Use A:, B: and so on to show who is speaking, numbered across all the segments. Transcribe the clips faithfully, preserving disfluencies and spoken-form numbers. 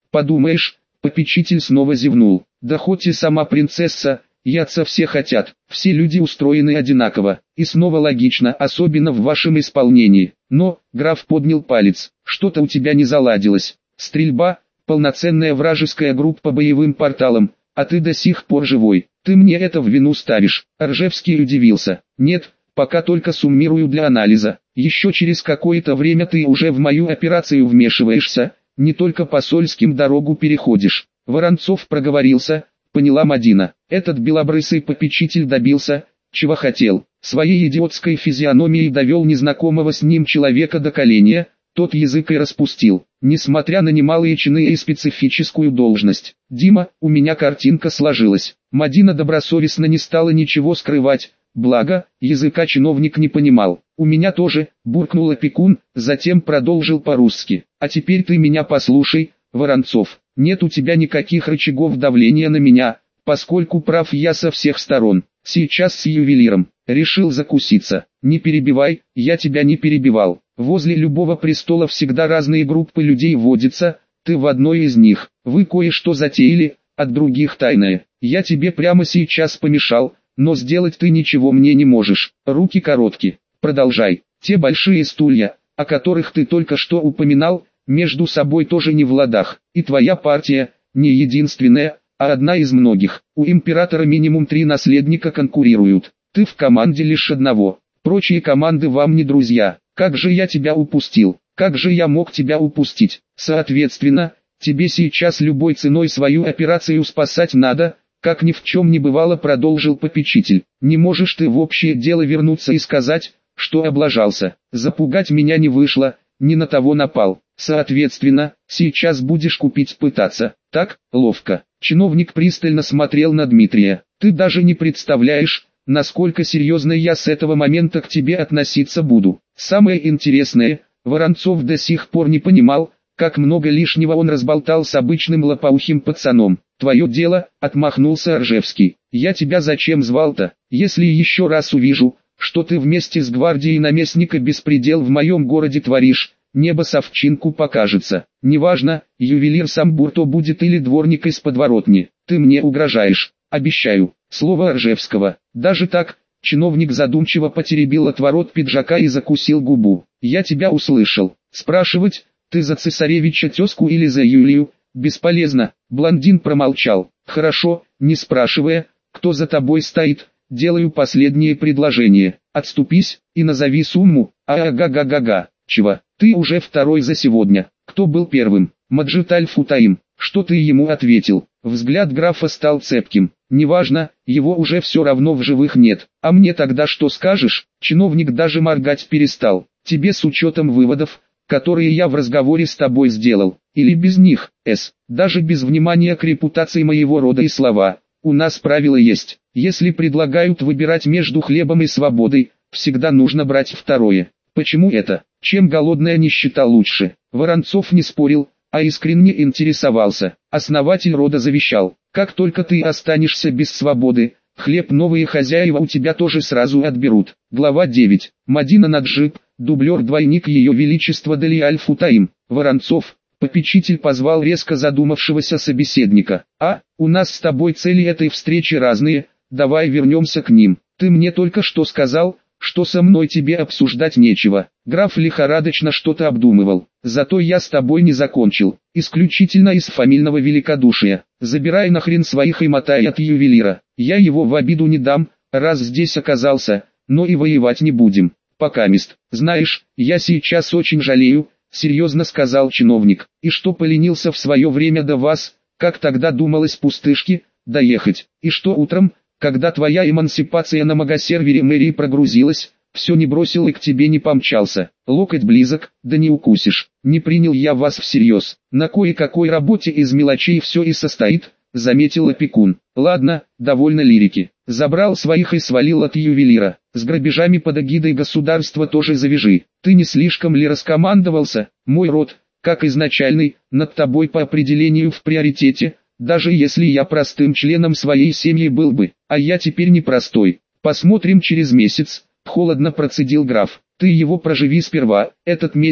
A: подумаешь, попечитель снова зевнул. Да хоть и сама принцесса, яйца все хотят, все люди устроены одинаково, и снова логично, особенно в вашем исполнении. Но, граф поднял палец, что-то у тебя не заладилось. Стрельба, полноценная вражеская группа боевым порталом, а ты до сих пор живой. Ты мне это в вину ставишь. Ржевский удивился. Нет, пока только суммирую для анализа. Еще через какое-то время ты уже в мою операцию вмешиваешься, не только посольским дорогу переходишь. Воронцов проговорился, поняла Мадина. Этот белобрысый попечитель добился, чего хотел. Своей идиотской физиономией довел незнакомого с ним человека до коления, тот язык и распустил, несмотря на немалые чины и специфическую должность. «Дима, у меня картинка сложилась». Мадина добросовестно не стала ничего скрывать, благо, языка чиновник не понимал. «У меня тоже», — буркнул опекун, затем продолжил по-русски. «А теперь ты меня послушай, Воронцов, нет у тебя никаких рычагов давления на меня, поскольку прав я со всех сторон. Сейчас с ювелиром. Решил закуситься. Не перебивай, я тебя не перебивал. Возле любого престола всегда разные группы людей водятся, ты в одной из них. Вы кое-что затеяли, от других тайное. Я тебе прямо сейчас помешал, но сделать ты ничего мне не можешь. Руки короткие. Продолжай. Те большие стулья, о которых ты только что упоминал, между собой тоже не в ладах. И твоя партия, не единственная, а одна из многих. У императора минимум три наследника конкурируют. Ты в команде лишь одного. Прочие команды вам не друзья. Как же я тебя упустил? Как же я мог тебя упустить? Соответственно, тебе сейчас любой ценой свою операцию спасать надо, как ни в чем не бывало, продолжил попечитель. Не можешь ты в общее дело вернуться и сказать, что облажался. Запугать меня не вышло, не на того напал. Соответственно, сейчас будешь купить пытаться. Так, ловко. Чиновник пристально смотрел на Дмитрия. Ты даже не представляешь, насколько серьезно я с этого момента к тебе относиться буду. Самое интересное, Воронцов до сих пор не понимал, как много лишнего он разболтал с обычным лопоухим пацаном. Твое дело, отмахнулся Ржевский. Я тебя зачем звал-то? Если еще раз увижу, что ты вместе с гвардией наместника беспредел в моем городе творишь, небо совчинку покажется. Неважно, ювелир сам Бурто будет или дворник из подворотни. Ты мне угрожаешь. Обещаю. Слово Ржевского. Даже так, чиновник задумчиво потеребил отворот пиджака и закусил губу. Я тебя услышал. Спрашивать, ты за цесаревича тезку или за Юлию? Бесполезно. Блондин промолчал. Хорошо, не спрашивая, кто за тобой стоит, делаю последнее предложение. Отступись и назови сумму. Ага-га-га-га. Чего? Ты уже второй за сегодня. Кто был первым? Маджиталь Футаим. Что ты ему ответил? Взгляд графа стал цепким. Неважно, его уже все равно в живых нет. А мне тогда что скажешь? Чиновник даже моргать перестал. Тебе с учетом выводов, которые я в разговоре с тобой сделал, или без них, С, даже без внимания к репутации моего рода и слова. У нас правило есть. Если предлагают выбирать между хлебом и свободой, всегда нужно брать второе. Почему это? Чем голодная нищета лучше? Воронцов не спорил, а искренне интересовался. Основатель рода завещал: как только ты останешься без свободы, хлеб новые хозяева у тебя тоже сразу отберут. Глава девять. Мадина Наджиб, дублер-двойник ее величества Далиаль Футаим. Воронцов, попечитель, позвал резко задумавшегося собеседника. А, у нас с тобой цели этой встречи разные, давай вернемся к ним. Ты мне только что сказал, что со мной тебе обсуждать нечего. Граф лихорадочно что-то обдумывал. Зато я с тобой не закончил. Исключительно из фамильного великодушия. Забирай нахрен своих и мотай от ювелира. Я его в обиду не дам, раз здесь оказался, но и воевать не будем. Покамест. Знаешь, я сейчас очень жалею, серьезно сказал чиновник. И что поленился в свое время до вас, как тогда думалось пустышки, доехать. И что утром, когда твоя эмансипация на магосервере мэрии прогрузилась, все не бросил и к тебе не помчался. Локоть близок, да не укусишь. Не принял я вас всерьез. На кое-какой работе из мелочей все и состоит, заметил опекун. Ладно, довольно лирики. Забрал своих и свалил от ювелира. С грабежами под эгидой государства тоже завяжи. Ты не слишком ли раскомандовался? Мой род, как изначальный, над тобой по определению в приоритете, даже если я простым членом своей семьи был бы, а я теперь не простой. Посмотрим через месяц, холодно процедил граф. Ты его проживи сперва, этот месяц,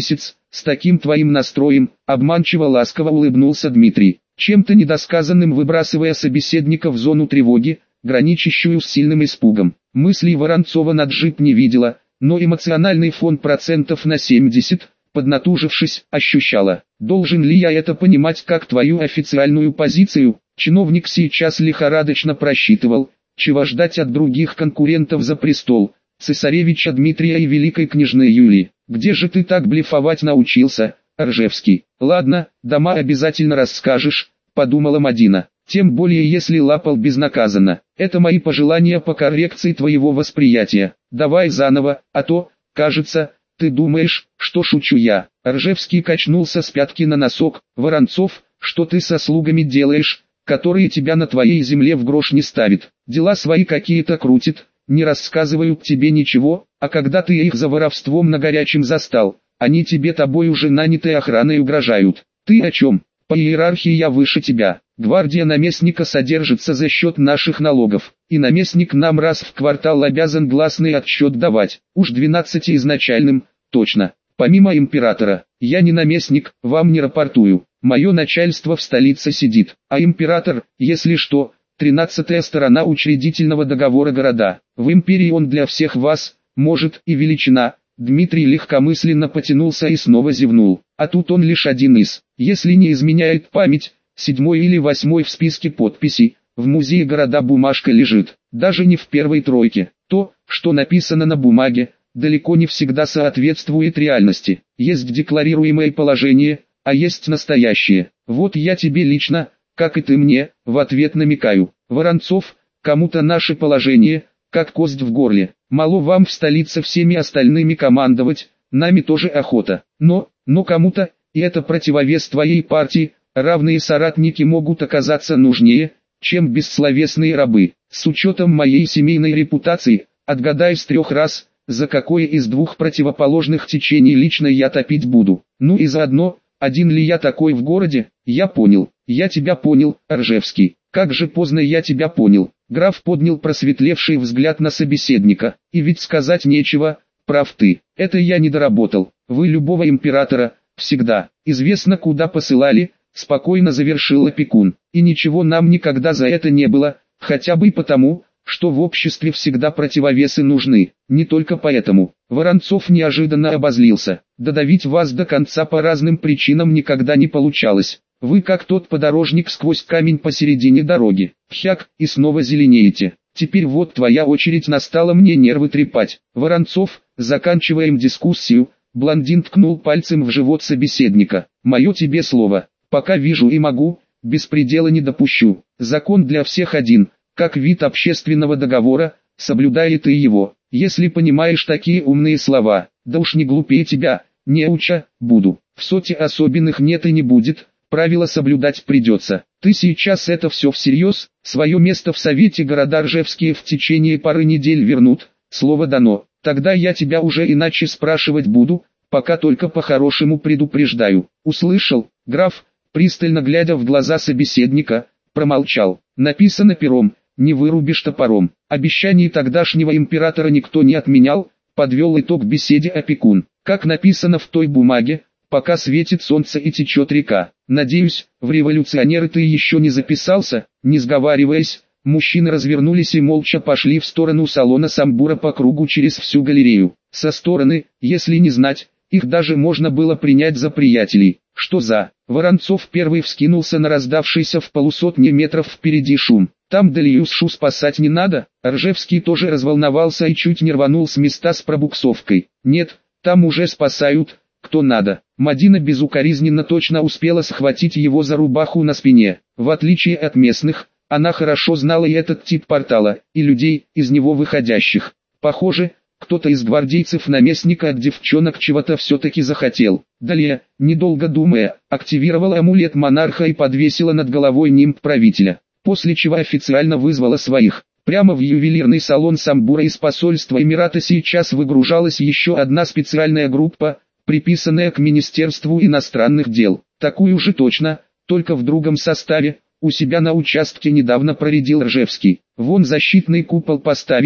A: с таким твоим настроем, обманчиво ласково улыбнулся Дмитрий, чем-то недосказанным выбрасывая собеседника в зону тревоги, граничащую с сильным испугом. Мыслей Воронцова на джип не видела, но эмоциональный фон процентов на семьдесят, поднатужившись, ощущала. Должен ли я это понимать как твою официальную позицию? Чиновник сейчас лихорадочно просчитывал, чего ждать от других конкурентов за престол, цесаревича Дмитрия и великой княжны Юлии. Где же ты так блефовать научился, Ржевский? Ладно, дома обязательно расскажешь, подумала Мадина. Тем более если лапал безнаказанно. Это мои пожелания по коррекции твоего восприятия. Давай заново, а то, кажется, ты думаешь, что шучу я. Ржевский качнулся с пятки на носок. Воронцов, что ты со слугами делаешь, которые тебя на твоей земле в грош не ставят? Дела свои какие-то крутят, не рассказывают тебе ничего, а когда ты их за воровством на горячем застал, они тебе тобой уже нанятой охраной угрожают. Ты о чем? По иерархии я выше тебя. Гвардия наместника содержится за счет наших налогов, и наместник нам раз в квартал обязан гласный отчет давать, уж двенадцати изначальным, точно. Помимо императора, я не наместник, вам не рапортую, мое начальство в столице сидит, а император, если что, тринадцатая сторона учредительного договора города. В империи он для всех вас, может и величина. Дмитрий легкомысленно потянулся и снова зевнул, а тут он лишь один из, если не изменяет память, седьмой или восьмой в списке подписей, в музее города бумажка лежит, даже не в первой тройке. То, что написано на бумаге, далеко не всегда соответствует реальности. Есть декларируемое положение, а есть настоящее. Вот я тебе лично, как и ты мне, в ответ намекаю. Воронцов, кому-то наше положение, как кость в горле. Мало вам в столице всеми остальными командовать, нами тоже охота. Но, но кому-то, и это противовес твоей партии, равные соратники могут оказаться нужнее, чем бессловесные рабы. С учетом моей семейной репутации, отгадай с трех раз, за какое из двух противоположных течений лично я топить буду. Ну и заодно, один ли я такой в городе? Я понял, я тебя понял, Ржевский. Как же поздно я тебя понял. Граф поднял просветлевший взгляд на собеседника. И ведь сказать нечего, прав ты. Это я не доработал. Вы любого императора, всегда, известно куда посылали, спокойно завершил опекун. И ничего нам никогда за это не было, хотя бы и потому, что в обществе всегда противовесы нужны. Не только поэтому. Воронцов неожиданно обозлился. Додавить вас до конца по разным причинам никогда не получалось. Вы как тот подорожник сквозь камень посередине дороги. Хяк, и снова зеленеете. Теперь вот твоя очередь настала мне нервы трепать. Воронцов, заканчиваем дискуссию. Блондин ткнул пальцем в живот собеседника. Мое тебе слово. Пока вижу и могу, беспредела не допущу. Закон для всех один, как вид общественного договора, соблюдает и его. Если понимаешь такие умные слова, да уж не глупее тебя, неуча, буду. В соте особенных нет и не будет, правила соблюдать придется. Ты сейчас это все всерьез, свое место в совете города Ржевские в течение пары недель вернут, слово дано. Тогда я тебя уже иначе спрашивать буду, пока только по-хорошему предупреждаю. Услышал, граф, пристально глядя в глаза собеседника, промолчал. Написано пером, не вырубишь топором. Обещаний тогдашнего императора никто не отменял, подвел итог беседе опекун. Как написано в той бумаге, пока светит солнце и течет река. Надеюсь, в революционеры ты еще не записался. Не сговариваясь, мужчины развернулись и молча пошли в сторону салона Самбура по кругу через всю галерею. Со стороны, если не знать, их даже можно было принять за приятелей. Что за? Воронцов первый вскинулся на раздавшийся в полусотни метров впереди шум. Там Делиюсшу спасать не надо. Ржевский тоже разволновался и чуть не рванул с места с пробуксовкой. Нет, там уже спасают, кто надо. Мадина безукоризненно точно успела схватить его за рубаху на спине. В отличие от местных, она хорошо знала и этот тип портала, и людей, из него выходящих. Похоже, кто-то из гвардейцев наместника от девчонок чего-то все-таки захотел. Далее, недолго думая, активировала амулет монарха и подвесила над головой нимб правителя, после чего официально вызвала своих. Прямо в ювелирный салон Самбура из посольства Эмирата сейчас выгружалась еще одна специальная группа, приписанная к Министерству иностранных дел. Такую же точно, только в другом составе, у себя на участке недавно проредил Ржевский. Вон защитный купол поставили,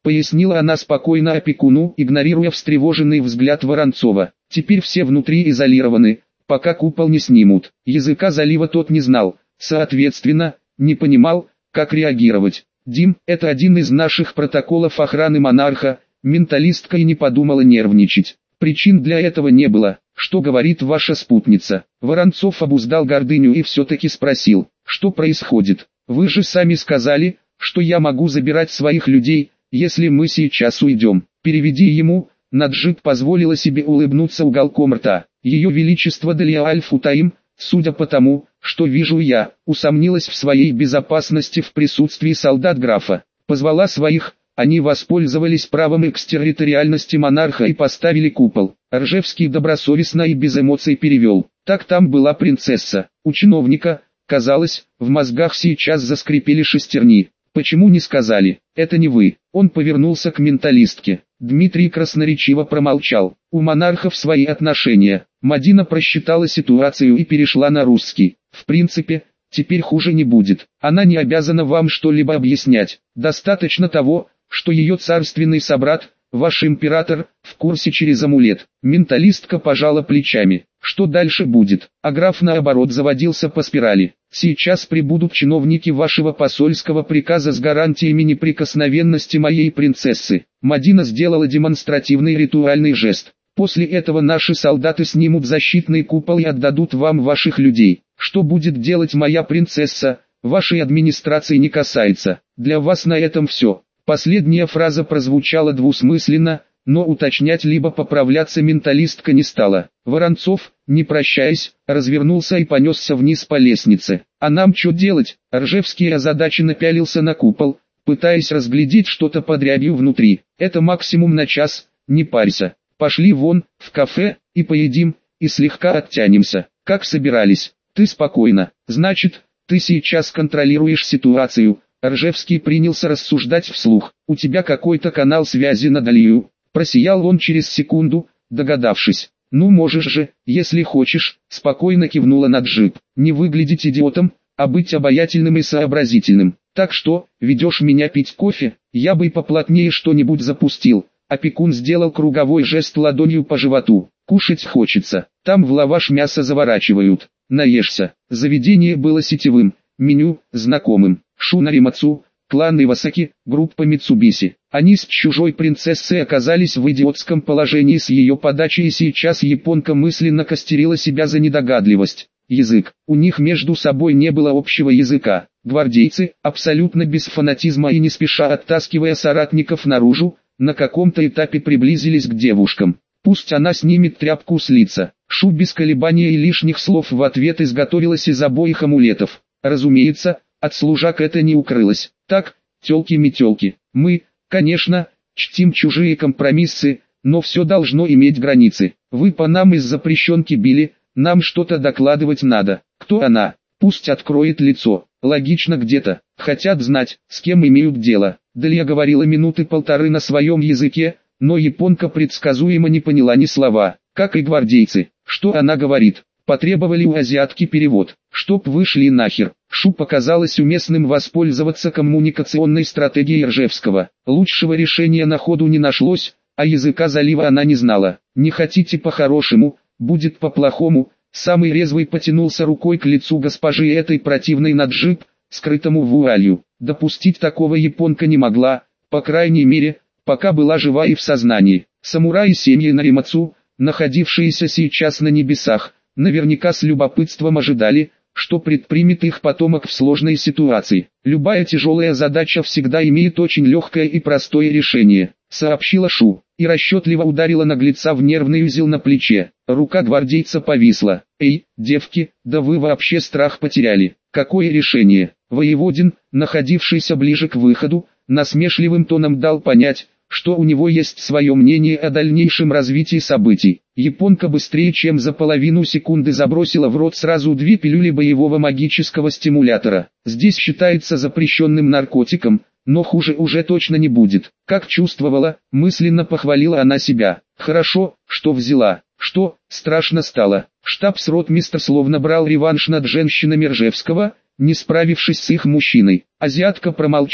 A: пояснила она спокойно опекуну, игнорируя встревоженный взгляд Воронцова. Теперь все внутри изолированы, пока купол не снимут. Языка залива тот не знал, соответственно, не понимал, как реагировать. «Дим, это один из наших протоколов охраны монарха», менталистка и не подумала нервничать. Причин для этого не было. «Что говорит ваша спутница?» Воронцов обуздал гордыню и все-таки спросил, что происходит. «Вы же сами сказали, что я могу забирать своих людей, если мы сейчас уйдем. Переведи ему». Наджиб позволила себе улыбнуться уголком рта. Ее величество Далия Аль-Футаим, судя по тому, что вижу я, усомнилась в своей безопасности в присутствии солдат графа. Позвала своих, они воспользовались правом экстерриториальности монарха и поставили купол. Ржевский добросовестно и без эмоций перевел. Так там была принцесса. У чиновника, казалось, в мозгах сейчас заскрипели шестерни. Почему не сказали? Это не вы. Он повернулся к менталистке. Дмитрий красноречиво промолчал. У монархов свои отношения. Мадина просчитала ситуацию и перешла на русский. В принципе, теперь хуже не будет. Она не обязана вам что-либо объяснять. Достаточно того, что ее царственный собрат, ваш император, в курсе через амулет. Менталистка пожала плечами. Что дальше будет? А граф наоборот заводился по спирали. Сейчас прибудут чиновники вашего посольского приказа с гарантиями неприкосновенности моей принцессы. Мадина сделала демонстративный ритуальный жест. После этого наши солдаты снимут защитный купол и отдадут вам ваших людей. Что будет делать моя принцесса, вашей администрации не касается. Для вас на этом все. Последняя фраза прозвучала двусмысленно, но уточнять либо поправляться менталистка не стала. Воронцов, не прощаясь, развернулся и понесся вниз по лестнице. «А нам что делать?» Ржевский озадаченно пялился на купол, пытаясь разглядеть что-то под рябью внутри. «Это максимум на час, не парься. Пошли вон, в кафе, и поедим, и слегка оттянемся. Как собирались? Ты спокойно. Значит, ты сейчас контролируешь ситуацию». Ржевский принялся рассуждать вслух. «У тебя какой-то канал связи на Далию». Просиял он через секунду, догадавшись. «Ну можешь же, если хочешь», — спокойно кивнула Наджиб. «Не выглядеть идиотом, а быть обаятельным и сообразительным. Так что, ведешь меня пить кофе? Я бы и поплотнее что-нибудь запустил». Опекун сделал круговой жест ладонью по животу. «Кушать хочется. Там в лаваш мясо заворачивают. Наешься». Заведение было сетевым, меню — знакомым. Шунаримацу, клан Ивасаки, группа Митсубиси. Они с чужой принцессой оказались в идиотском положении с ее подачи, и сейчас японка мысленно костерила себя за недогадливость. Язык. У них между собой не было общего языка. Гвардейцы, абсолютно без фанатизма и не спеша оттаскивая соратников наружу, на каком-то этапе приблизились к девушкам. Пусть она снимет тряпку с лица. Шу без колебания и лишних слов в ответ изготовилась из обоих амулетов. Разумеется, от служак это не укрылось. Так, тёлки-метёлки, мы, конечно, чтим чужие компромиссы, но все должно иметь границы. Вы по нам из запрещенки били, нам что-то докладывать надо. Кто она? Пусть откроет лицо. Логично где-то. Хотят знать, с кем имеют дело. Далия говорила минуты полторы на своем языке, но японка предсказуемо не поняла ни слова, как и гвардейцы. Что она говорит? Потребовали у азиатки перевод. Чтоб вышли нахер. Шу показалось уместным воспользоваться коммуникационной стратегией Ржевского. Лучшего решения на ходу не нашлось, а языка залива она не знала. Не хотите по-хорошему, будет по-плохому. Самый резвый потянулся рукой к лицу госпожи этой противной Наджиб, скрытому вуалью. Допустить такого японка не могла, по крайней мере, пока была жива и в сознании. Самураи семьи Наримацу, находившиеся сейчас на небесах, наверняка с любопытством ожидали, что предпримет их потомок в сложной ситуации. Любая тяжелая задача всегда имеет очень легкое и простое решение, сообщила Шу, и расчетливо ударила наглеца в нервный узел на плече. Рука гвардейца повисла. «Эй, девки, да вы вообще страх потеряли. Какое решение?» Воеводин, находившийся ближе к выходу, насмешливым тоном дал понять, что у него есть свое мнение о дальнейшем развитии событий. Японка быстрее чем за половину секунды забросила в рот сразу две пилюли боевого магического стимулятора. Здесь считается запрещенным наркотиком, но хуже уже точно не будет. Как чувствовала, мысленно похвалила она себя. Хорошо, что взяла. Что, страшно стало. Штабс-ротмистр словно брал реванш над женщинами Ржевского, не справившись с их мужчиной. Азиатка промолчала,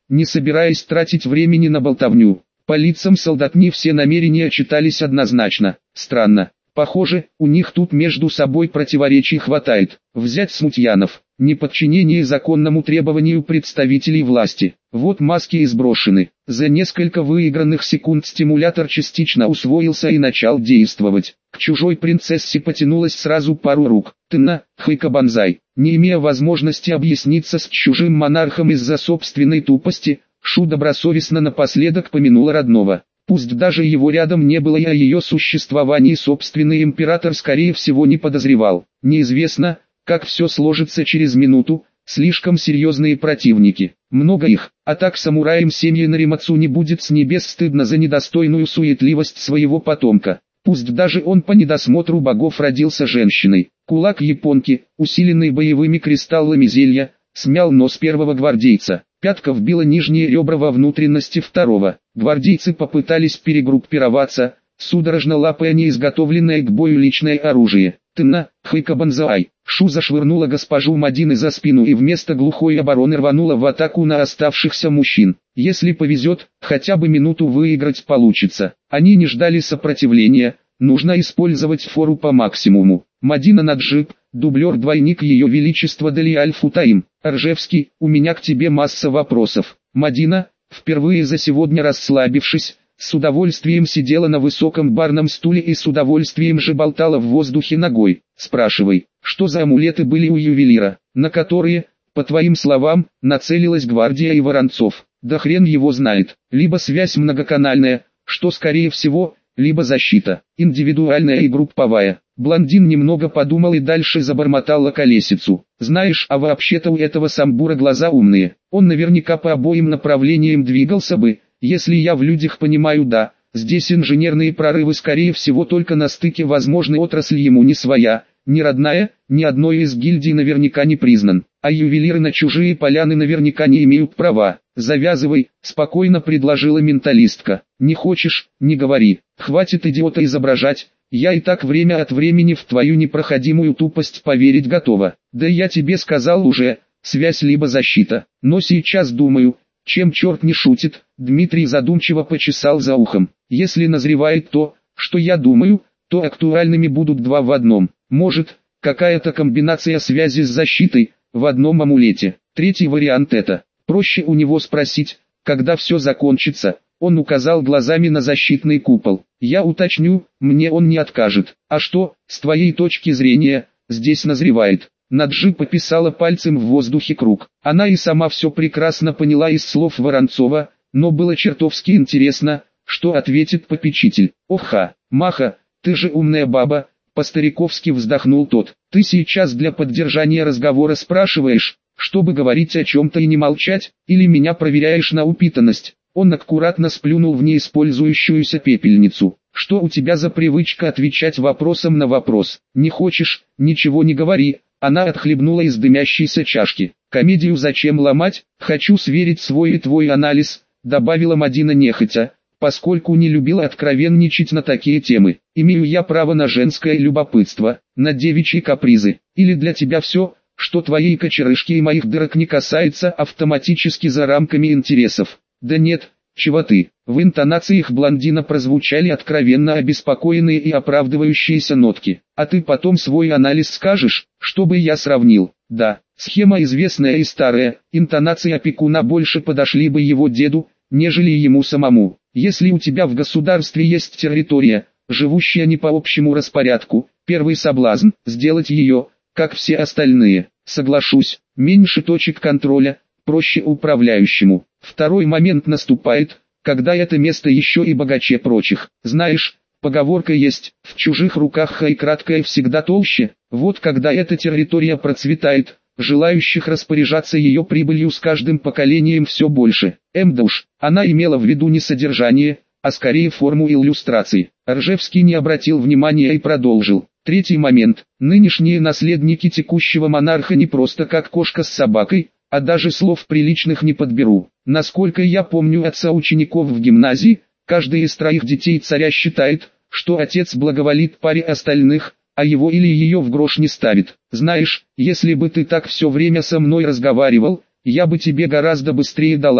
A: не собираясь тратить времени на болтовню. По лицам солдатни все намерения читались однозначно. Странно. Похоже, у них тут между собой противоречий хватает. Взять смутьянов. Неподчинение законному требованию представителей власти. Вот маски и сброшены. За несколько выигранных секунд стимулятор частично усвоился и начал действовать. К чужой принцессе потянулось сразу пару рук. Тына, Хайка-банзай. Не имея возможности объясниться с чужим монархом из-за собственной тупости, Шу добросовестно напоследок помянула родного. Пусть даже его рядом не было и о ее существовании собственный император скорее всего не подозревал. Неизвестно, как все сложится через минуту, слишком серьезные противники. Много их, а так самураям семьи Наримацу не будет с небес стыдно за недостойную суетливость своего потомка. Пусть даже он по недосмотру богов родился женщиной. Кулак японки, усиленный боевыми кристаллами зелья, смял нос первого гвардейца. Пятка вбила нижние ребра во внутренности второго. Гвардейцы попытались перегруппироваться, судорожно лапая неизготовленное к бою личное оружие. Тына, Хайка-банзай. Шу зашвырнула госпожу Мадины за спину и вместо глухой обороны рванула в атаку на оставшихся мужчин. Если повезет, хотя бы минуту выиграть получится. Они не ждали сопротивления, нужно использовать фору по максимуму. Мадина Наджиб, дублер-двойник Ее Величества Далиаль Футаим. Ржевский, у меня к тебе масса вопросов. Мадина, впервые за сегодня расслабившись, с удовольствием сидела на высоком барном стуле и с удовольствием же болтала в воздухе ногой. Спрашивай, что за амулеты были у ювелира, на которые, по твоим словам, нацелилась гвардия и Воронцов. Да хрен его знает, либо связь многоканальная, что скорее всего, либо защита, индивидуальная и групповая. Блондин немного подумал и дальше забормотал колесицу. Знаешь, а вообще-то у этого самбура глаза умные, он наверняка по обоим направлениям двигался бы, если я в людях понимаю да, здесь инженерные прорывы скорее всего только на стыке возможной отрасли ему не своя, не родная, ни одной из гильдий наверняка не признан, а ювелиры на чужие поляны наверняка не имеют права. Завязывай, спокойно предложила менталистка. Не хочешь, не говори, хватит идиота изображать, я и так время от времени в твою непроходимую тупость поверить готова. Да я тебе сказал уже, связь либо защита, но сейчас думаю, чем черт не шутит. Дмитрий задумчиво почесал за ухом. Если назревает то, что я думаю, то актуальными будут два в одном. Может, какая-то комбинация связи с защитой, в одном амулете. Третий вариант это. Проще у него спросить, когда все закончится. Он указал глазами на защитный купол. Я уточню, мне он не откажет. А что, с твоей точки зрения, здесь назревает? Наджи пописала пальцем в воздухе круг. Она и сама все прекрасно поняла из слов Воронцова, но было чертовски интересно, что ответит попечитель. Оха, Маха, ты же умная баба, по-стариковски вздохнул тот. Ты сейчас для поддержания разговора спрашиваешь, чтобы говорить о чем-то и не молчать, или меня проверяешь на упитанность? Он аккуратно сплюнул в неиспользующуюся пепельницу. Что у тебя за привычка отвечать вопросом на вопрос? Не хочешь, ничего не говори. Она отхлебнула из дымящейся чашки. Комедию зачем ломать? Хочу сверить свой и твой анализ, добавила Мадина нехотя, поскольку не любила откровенничать на такие темы. Имею я право на женское любопытство, на девичьи капризы, или для тебя все, что твоей кочерышки и моих дырок не касается, автоматически за рамками интересов? Да нет, чего ты? В интонациях блондина прозвучали откровенно обеспокоенные и оправдывающиеся нотки. А ты потом свой анализ скажешь, чтобы я сравнил. Да, схема известная и старая, интонации опекуна больше подошли бы его деду, нежели ему самому. Если у тебя в государстве есть территория, живущая не по общему распорядку, первый соблазн – сделать ее, как все остальные. Соглашусь, меньше точек контроля, проще управляющему. Второй момент наступает, когда это место еще и богаче прочих. Знаешь, поговорка есть, в чужих руках хай краткое всегда толще. Вот когда эта территория процветает, желающих распоряжаться ее прибылью с каждым поколением все больше. Эм да уж, она имела в виду не содержание, а скорее форму иллюстрации. Ржевский не обратил внимания и продолжил. Третий момент. Нынешние наследники текущего монарха не просто как кошка с собакой, а даже слов приличных не подберу. Насколько я помню отца учеников в гимназии, каждый из троих детей царя считает, что отец благоволит паре остальных, а его или ее в грош не ставит. Знаешь, если бы ты так все время со мной разговаривал, я бы тебе гораздо быстрее дала,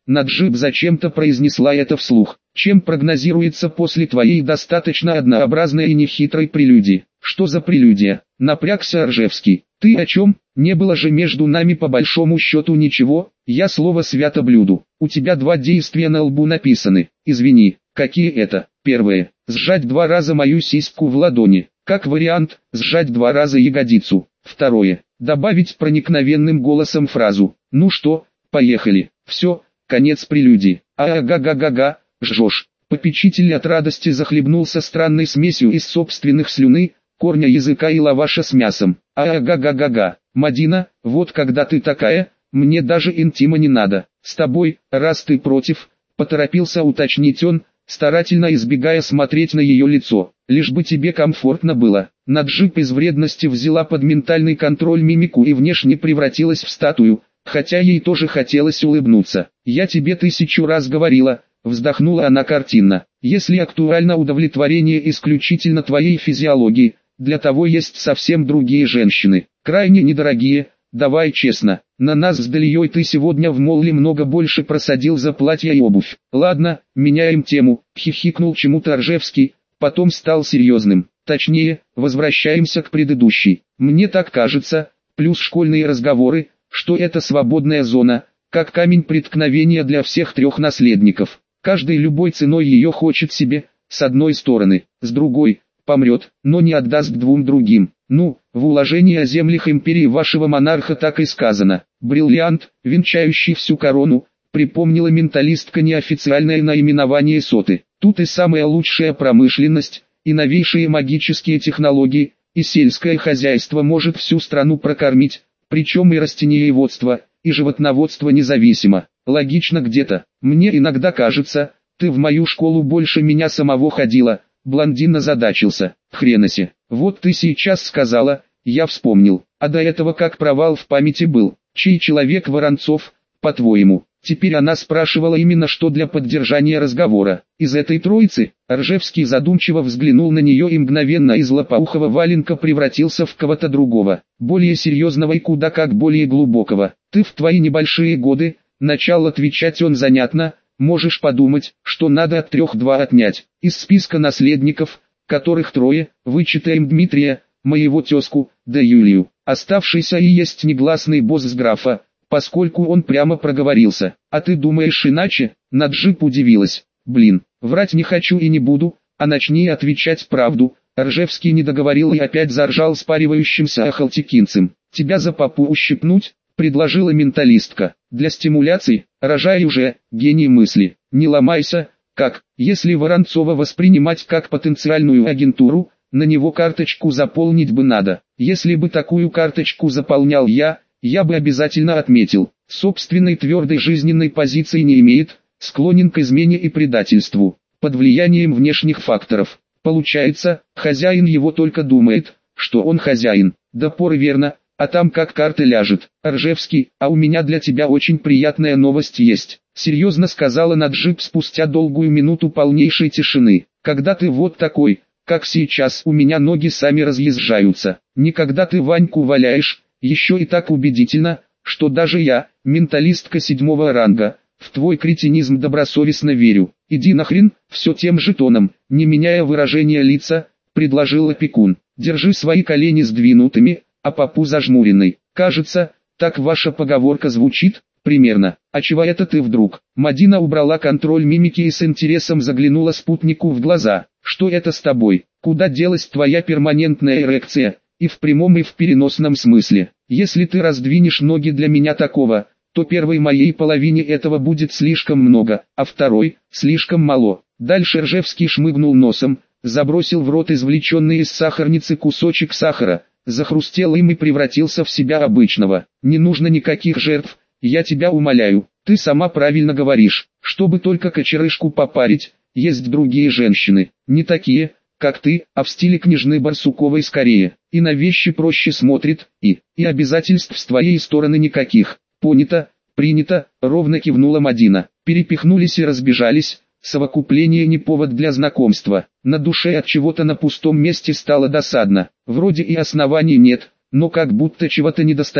A: Наджиб зачем-то произнесла это вслух. Чем прогнозируется после твоей достаточно однообразной и нехитрой прелюдии? Что за прелюдия? Напрягся Ржевский. Ты о чем? Не было же между нами по большому счету ничего, я слово свято блюду. У тебя два действия на лбу написаны. Извини, какие это? Первое. Сжать два раза мою сиську в ладони. Как вариант, сжать два раза ягодицу. Второе. Добавить проникновенным голосом фразу. Ну что, поехали. Все, конец прелюдии. А-га-га-га-га, жжешь. Попечитель от радости захлебнулся странной смесью из собственных слюны, корня языка и лаваша с мясом. А-га-га-га-га. Мадина, вот когда ты такая, мне даже интима не надо. С тобой, раз ты против, поторопился уточнить он, старательно избегая смотреть на ее лицо. Лишь бы тебе комфортно было. Наджиб из вредности взяла под ментальный контроль мимику и внешне превратилась в статую, хотя ей тоже хотелось улыбнуться. «Я тебе тысячу раз говорила», — вздохнула она картинно. «Если актуально удовлетворение исключительно твоей физиологии, для того есть совсем другие женщины, крайне недорогие. Давай честно, на нас с Далией ты сегодня в молле много больше просадил за платье и обувь». «Ладно, меняем тему», — хихикнул чему-то Ржевский, потом стал серьезным. «Точнее, возвращаемся к предыдущей. Мне так кажется, плюс школьные разговоры, что это свободная зона, как камень преткновения для всех трех наследников. Каждый любой ценой ее хочет себе, с одной стороны, с другой, помрет, но не отдаст двум другим. Ну, в уложении о землях империи вашего монарха так и сказано. Бриллиант, венчающий всю корону, припомнила менталистка неофициальное наименование соты. Тут и самая лучшая промышленность, и новейшие магические технологии, и сельское хозяйство может всю страну прокормить, причем и растениеводство, и животноводство независимо. Логично где-то. Мне иногда кажется, ты в мою школу больше меня самого ходила. Блондин озадачился. Хренаси. Вот ты сейчас сказала, я вспомнил. А до этого как провал в памяти был. Чей человек Воронцов, по-твоему? Теперь она спрашивала именно что для поддержания разговора. Из этой троицы, Ржевский задумчиво взглянул на нее и мгновенно из лопоухого валенка превратился в кого-то другого, более серьезного и куда как более глубокого. Ты в твои небольшие годы, начал отвечать он занятно, можешь подумать, что надо от трех два отнять. Из списка наследников, которых трое, вычитаем Дмитрия, моего тезку, да Юлию. Оставшийся и есть негласный босс с графа, поскольку он прямо проговорился. А ты думаешь иначе? Наджиб удивилась. Блин, врать не хочу и не буду, а начни отвечать правду. Ржевский не договорил и опять заржал спаривающимся ахалтекинцем. Тебя за попу ущипнуть? Предложила менталистка. Для стимуляции, рожай уже, гений мысли. Не ломайся, как, если Воронцова воспринимать как потенциальную агентуру, на него карточку заполнить бы надо. Если бы такую карточку заполнял я, я бы обязательно отметил, собственной твердой жизненной позиции не имеет, склонен к измене и предательству, под влиянием внешних факторов. Получается, хозяин его только думает, что он хозяин. Да поры верно, а там как карта ляжет. Ржевский, а у меня для тебя очень приятная новость есть. Серьезно сказала Наджиб спустя долгую минуту полнейшей тишины. Когда ты вот такой, как сейчас, у меня ноги сами разъезжаются. Никогда ты Ваньку валяешь, еще и так убедительно, что даже я, менталистка седьмого ранга, в твой кретинизм добросовестно верю. Иди нахрен, все тем же тоном, не меняя выражения лица, предложил опекун. Держи свои колени сдвинутыми, а попу зажмуренной. Кажется, так ваша поговорка звучит, примерно. А чего это ты вдруг? Мадина убрала контроль мимики и с интересом заглянула спутнику в глаза. Что это с тобой? Куда делась твоя перманентная эрекция? И в прямом и в переносном смысле. Если ты раздвинешь ноги для меня такого, то первой моей половине этого будет слишком много, а второй – слишком мало. Дальше Ржевский шмыгнул носом, забросил в рот извлеченный из сахарницы кусочек сахара, захрустел им и превратился в себя обычного. Не нужно никаких жертв, я тебя умоляю, ты сама правильно говоришь, чтобы только кочерышку попарить, есть другие женщины, не такие, как ты, а в стиле княжны Барсуковой скорее, и на вещи проще смотрит, и, и обязательств с твоей стороны никаких. Понято, принято, ровно кивнула Мадина. Перепихнулись и разбежались, совокупление не повод для знакомства. На душе от чего-то на пустом месте стало досадно. Вроде и оснований нет, но как будто чего-то недостает.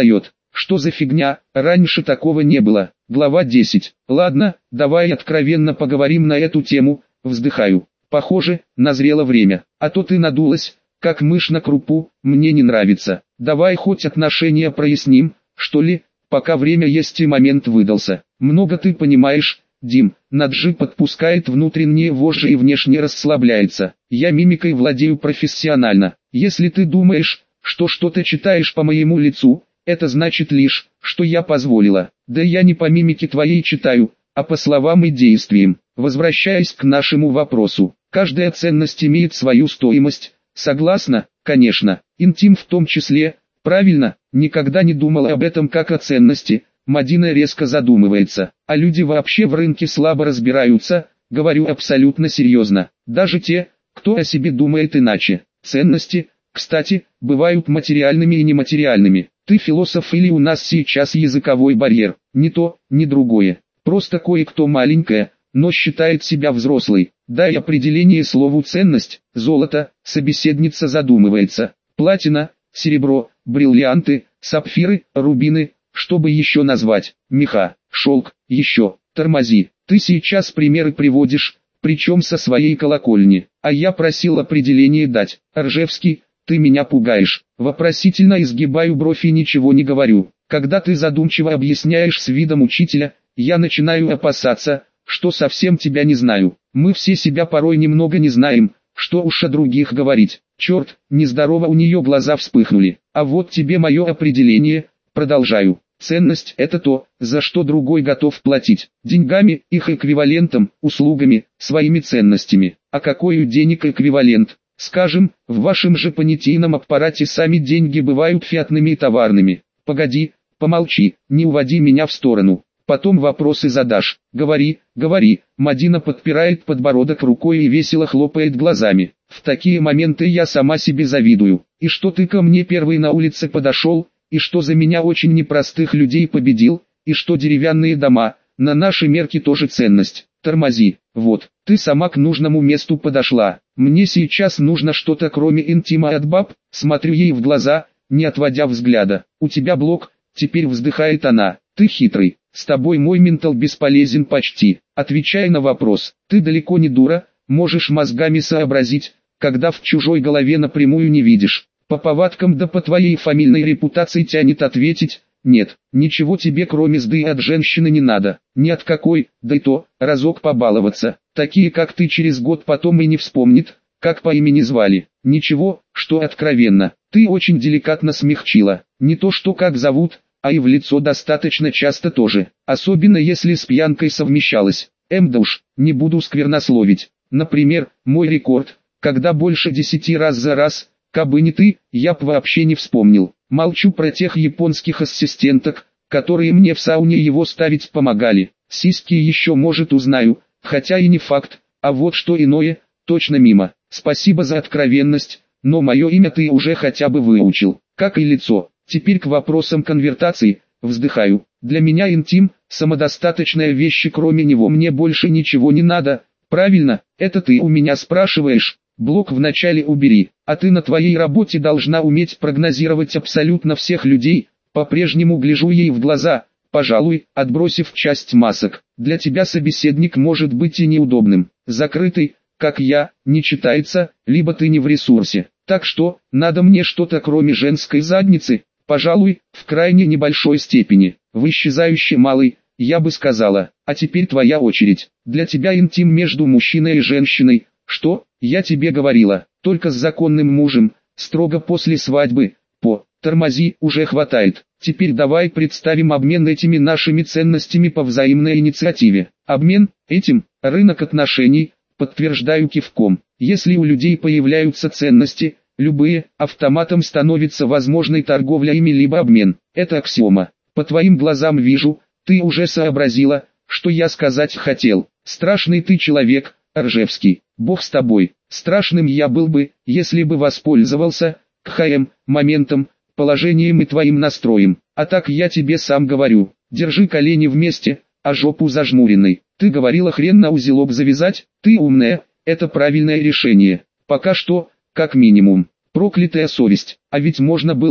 A: Что за фигня, раньше такого не было. Глава десять. Ладно, давай откровенно поговорим на эту тему, вздыхаю. Похоже, назрело время. А то ты надулась, как мышь на крупу, мне не нравится. Давай хоть отношения проясним, что ли, пока время есть и момент выдался. Много ты понимаешь, Дим. Наджи подпускает внутренние вожжи и внешне расслабляется. Я мимикой владею профессионально. Если ты думаешь, что что-то читаешь по моему лицу, это значит лишь, что я позволила. Да я не по мимике твоей читаю, а по словам и действиям. Возвращаясь к нашему вопросу, каждая ценность имеет свою стоимость. Согласна? Конечно. Интим в том числе. Правильно, никогда не думала об этом как о ценности. Мадина резко задумывается, а люди вообще в рынке слабо разбираются, говорю абсолютно серьезно. Даже те, кто о себе думает иначе. Ценности, кстати, бывают материальными и нематериальными. Ты философ или у нас сейчас языковой барьер? Ни то, ни другое. Просто кое-кто маленькое, но считает себя взрослой. Дай определение слову ценность. Золото, собеседница задумывается. Платина, серебро, бриллианты, сапфиры, рубины. Чтобы еще назвать, меха, шелк, еще, тормози. Ты сейчас примеры приводишь, причем со своей колокольни. А я просил определение дать. Ржевский, ты меня пугаешь. Вопросительно изгибаю бровь и ничего не говорю. Когда ты задумчиво объясняешь с видом учителя, я начинаю опасаться, что совсем тебя не знаю. Мы все себя порой немного не знаем, что уж о других говорить. Черт, нездорово у нее глаза вспыхнули. А вот тебе мое определение. Продолжаю. Ценность – это то, за что другой готов платить. Деньгами, их эквивалентом, услугами, своими ценностями. А какой у денег эквивалент? Скажем, в вашем же понятийном аппарате сами деньги бывают фиатными и товарными. Погоди, помолчи, не уводи меня в сторону. Потом вопросы задашь. Говори, говори. Мадина подпирает подбородок рукой и весело хлопает глазами. В такие моменты я сама себе завидую. И что ты ко мне первый на улице подошел? И что за меня очень непростых людей победил, и что деревянные дома, на наши мерки тоже ценность. Тормози, вот, ты сама к нужному месту подошла. Мне сейчас нужно что-то кроме интима от баб, смотрю ей в глаза, не отводя взгляда. У тебя блок, теперь вздыхает она. Ты хитрый, с тобой мой ментал бесполезен почти. Отвечай на вопрос, ты далеко не дура, можешь мозгами сообразить, когда в чужой голове напрямую не видишь. По повадкам да по твоей фамильной репутации тянет ответить, нет, ничего тебе кроме сды от женщины не надо, ни от какой, да и то, разок побаловаться, такие как ты через год потом и не вспомнит, как по имени звали, ничего, что откровенно, ты очень деликатно смягчила, не то что как зовут, а и в лицо достаточно часто тоже, особенно если с пьянкой совмещалась, эм да уж, не буду сквернословить, например, мой рекорд, когда больше десяти раз за раз. Кабы не ты, я б вообще не вспомнил. Молчу про тех японских ассистенток, которые мне в сауне его ставить помогали. Сиськи еще может узнаю, хотя и не факт. А вот что иное, точно мимо. Спасибо за откровенность, но мое имя ты уже хотя бы выучил, как и лицо. Теперь к вопросам конвертации, вздыхаю. Для меня интим, самодостаточная вещь, и кроме него мне больше ничего не надо. Правильно, это ты у меня спрашиваешь. Блок вначале убери, а ты на твоей работе должна уметь прогнозировать абсолютно всех людей. По-прежнему гляжу ей в глаза, пожалуй, отбросив часть масок. Для тебя собеседник может быть и неудобным. Закрытый, как я, не читается, либо ты не в ресурсе. Так что, надо мне что-то кроме женской задницы, пожалуй, в крайне небольшой степени. В исчезающе малой, я бы сказала. А теперь твоя очередь. Для тебя интим между мужчиной и женщиной. Что? Я тебе говорила, только с законным мужем, строго после свадьбы. По, тормози, уже хватает. Теперь давай представим обмен этими нашими ценностями по взаимной инициативе. Обмен, этим, рынок отношений, подтверждаю кивком. Если у людей появляются ценности, любые, автоматом становится возможной торговля ими либо обмен. Это аксиома. По твоим глазам вижу, ты уже сообразила, что я сказать хотел. Страшный ты человек, Ржевский. Бог с тобой. Страшным я был бы, если бы воспользовался, кхм, моментом, положением и твоим настроем. А так я тебе сам говорю, держи колени вместе, а жопу зажмуренной. Ты говорила хрен на узелок завязать, ты умная, это правильное решение. Пока что, как минимум, проклятая совесть, а ведь можно было бы.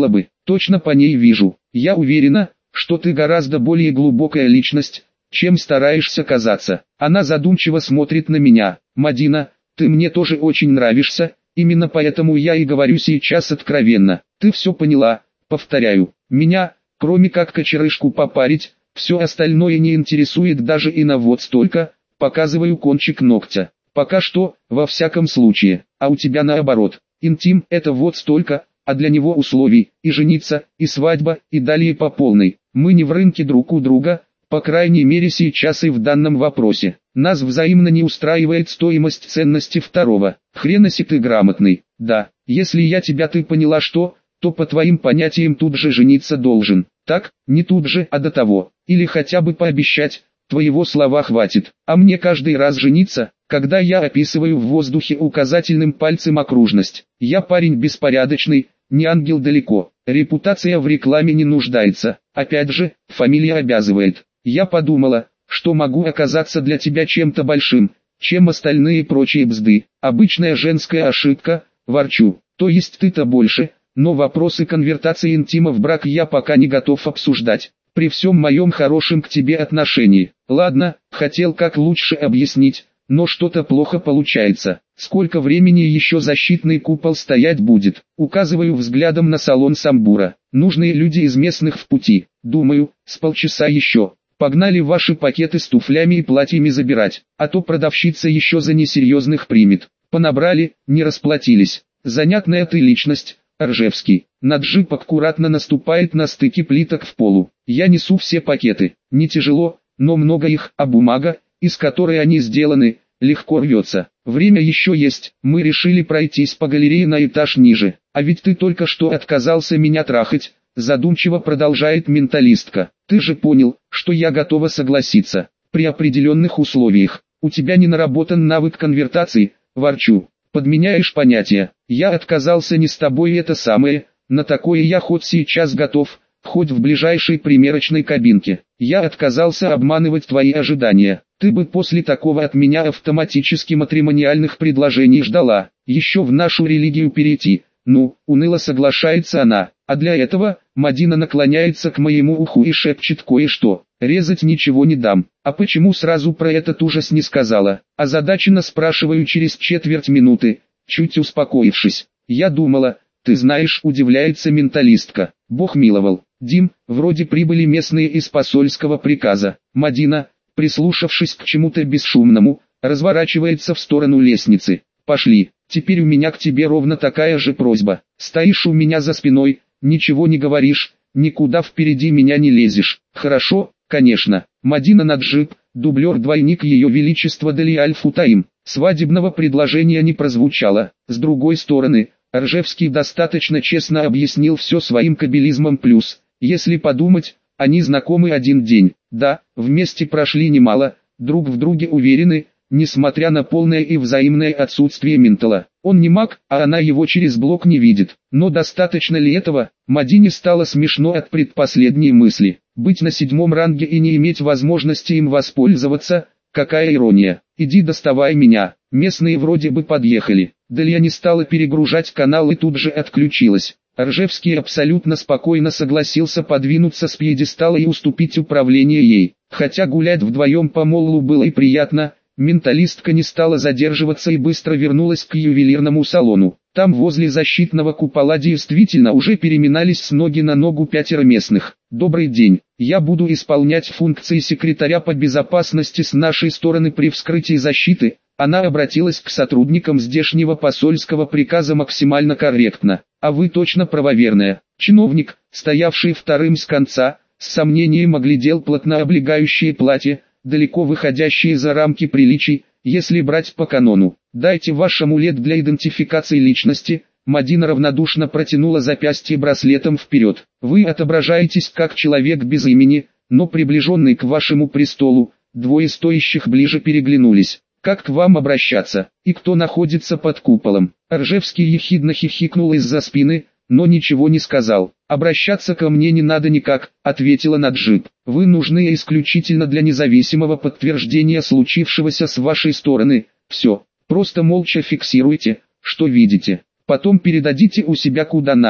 A: точно по ней вижу. Я уверена, что ты гораздо более глубокая личность, чем стараешься казаться. Она задумчиво смотрит на меня. Мадина, ты мне тоже очень нравишься, именно поэтому я и говорю сейчас откровенно. Ты все поняла, повторяю. Меня, кроме как кочерышку попарить, все остальное не интересует даже и на вот столько, показываю кончик ногтя. Пока что, во всяком случае, а у тебя наоборот. Интим – это вот столько, а для него условий, и жениться, и свадьба, и далее по полной. Мы не в рынке друг у друга, по крайней мере сейчас и в данном вопросе. Нас взаимно не устраивает стоимость ценности второго. Хренаси ты грамотный. Да, если я тебя ты поняла что, то по твоим понятиям тут же жениться должен. Так, не тут же, а до того. Или хотя бы пообещать, твоего слова хватит. А мне каждый раз жениться, когда я описываю в воздухе указательным пальцем окружность. Я парень беспорядочный, не ангел далеко. Репутация в рекламе не нуждается. Опять же, фамилия обязывает. Я подумала, что могу оказаться для тебя чем-то большим, чем остальные прочие бзды. Обычная женская ошибка, ворчу. То есть ты-то больше, но вопросы конвертации интима в брак я пока не готов обсуждать. При всем моем хорошем к тебе отношении. Ладно, хотел как лучше объяснить, но что-то плохо получается. Сколько времени еще защитный купол стоять будет? Указываю взглядом на салон Самбура. Нужные люди из местных в пути. Думаю, с полчаса еще. Погнали ваши пакеты с туфлями и платьями забирать, а то продавщица еще за несерьезных примет. Понабрали, не расплатились. Занятная ты личность, Ржевский. Наджип аккуратно наступает на стыки плиток в полу. Я несу все пакеты. Не тяжело, но много их, а бумага, из которой они сделаны, легко рвется. Время еще есть, мы решили пройтись по галерее на этаж ниже. А ведь ты только что отказался меня трахать, задумчиво продолжает менталистка. Ты же понял, что я готова согласиться, при определенных условиях. У тебя не наработан навык конвертации, ворчу. Подменяешь понятия. Я отказался не с тобой это самое, на такое я хоть сейчас готов, хоть в ближайшей примерочной кабинке. Я отказался обманывать твои ожидания. Ты бы после такого от меня автоматически матримониальных предложений ждала. Еще в нашу религию перейти. Ну, уныло соглашается она. А для этого, Мадина наклоняется к моему уху и шепчет кое-что. Резать ничего не дам. А почему сразу про этот ужас не сказала? Озадаченно спрашиваю через четверть минуты, чуть успокоившись. Я думала, ты знаешь, удивляется менталистка. Бог миловал. Дим, вроде прибыли местные из посольского приказа. Мадина, прислушавшись к чему-то бесшумному, разворачивается в сторону лестницы. Пошли, теперь у меня к тебе ровно такая же просьба. Стоишь у меня за спиной, ничего не говоришь, никуда впереди меня не лезешь. Хорошо, конечно. Мадина Наджип, дублер-двойник ее величества Дали Аль-Футаим. Свадебного предложения не прозвучало. С другой стороны, Ржевский достаточно честно объяснил все своим кабелизмом плюс. Если подумать, они знакомы один день. Да, вместе прошли немало, друг в друге уверены, несмотря на полное и взаимное отсутствие ментала. Он не маг, а она его через блок не видит. Но достаточно ли этого? Мадине стало смешно от предпоследней мысли. Быть на седьмом ранге и не иметь возможности им воспользоваться, какая ирония. Иди доставай меня. Местные вроде бы подъехали. Далее не стала перегружать канал и тут же отключилась. Ржевский абсолютно спокойно согласился подвинуться с пьедестала и уступить управление ей. Хотя гулять вдвоем по моллу было и приятно, менталистка не стала задерживаться и быстро вернулась к ювелирному салону. Там возле защитного купола действительно уже переминались с ноги на ногу пятеро местных. «Добрый день, я буду исполнять функции секретаря по безопасности с нашей стороны при вскрытии защиты». Она обратилась к сотрудникам здешнего посольского приказа максимально корректно. «А вы точно правоверная». Чиновник, стоявший вторым с конца, с сомнением оглядел плотно облегающее платье, далеко выходящие за рамки приличий, если брать по канону. «Дайте ваш амулет для идентификации личности». Мадина равнодушно протянула запястье браслетом вперед. «Вы отображаетесь как человек без имени, но приближенный к вашему престолу». Двое стоящих ближе переглянулись. «Как к вам обращаться? И кто находится под куполом?» Ржевский ехидно хихикнул из-за спины, но ничего не сказал. «Обращаться ко мне не надо никак», — ответила Наджип. «Вы нужны исключительно для независимого подтверждения случившегося с вашей стороны. Все, просто молча фиксируйте, что видите. Потом передадите у себя куда надо.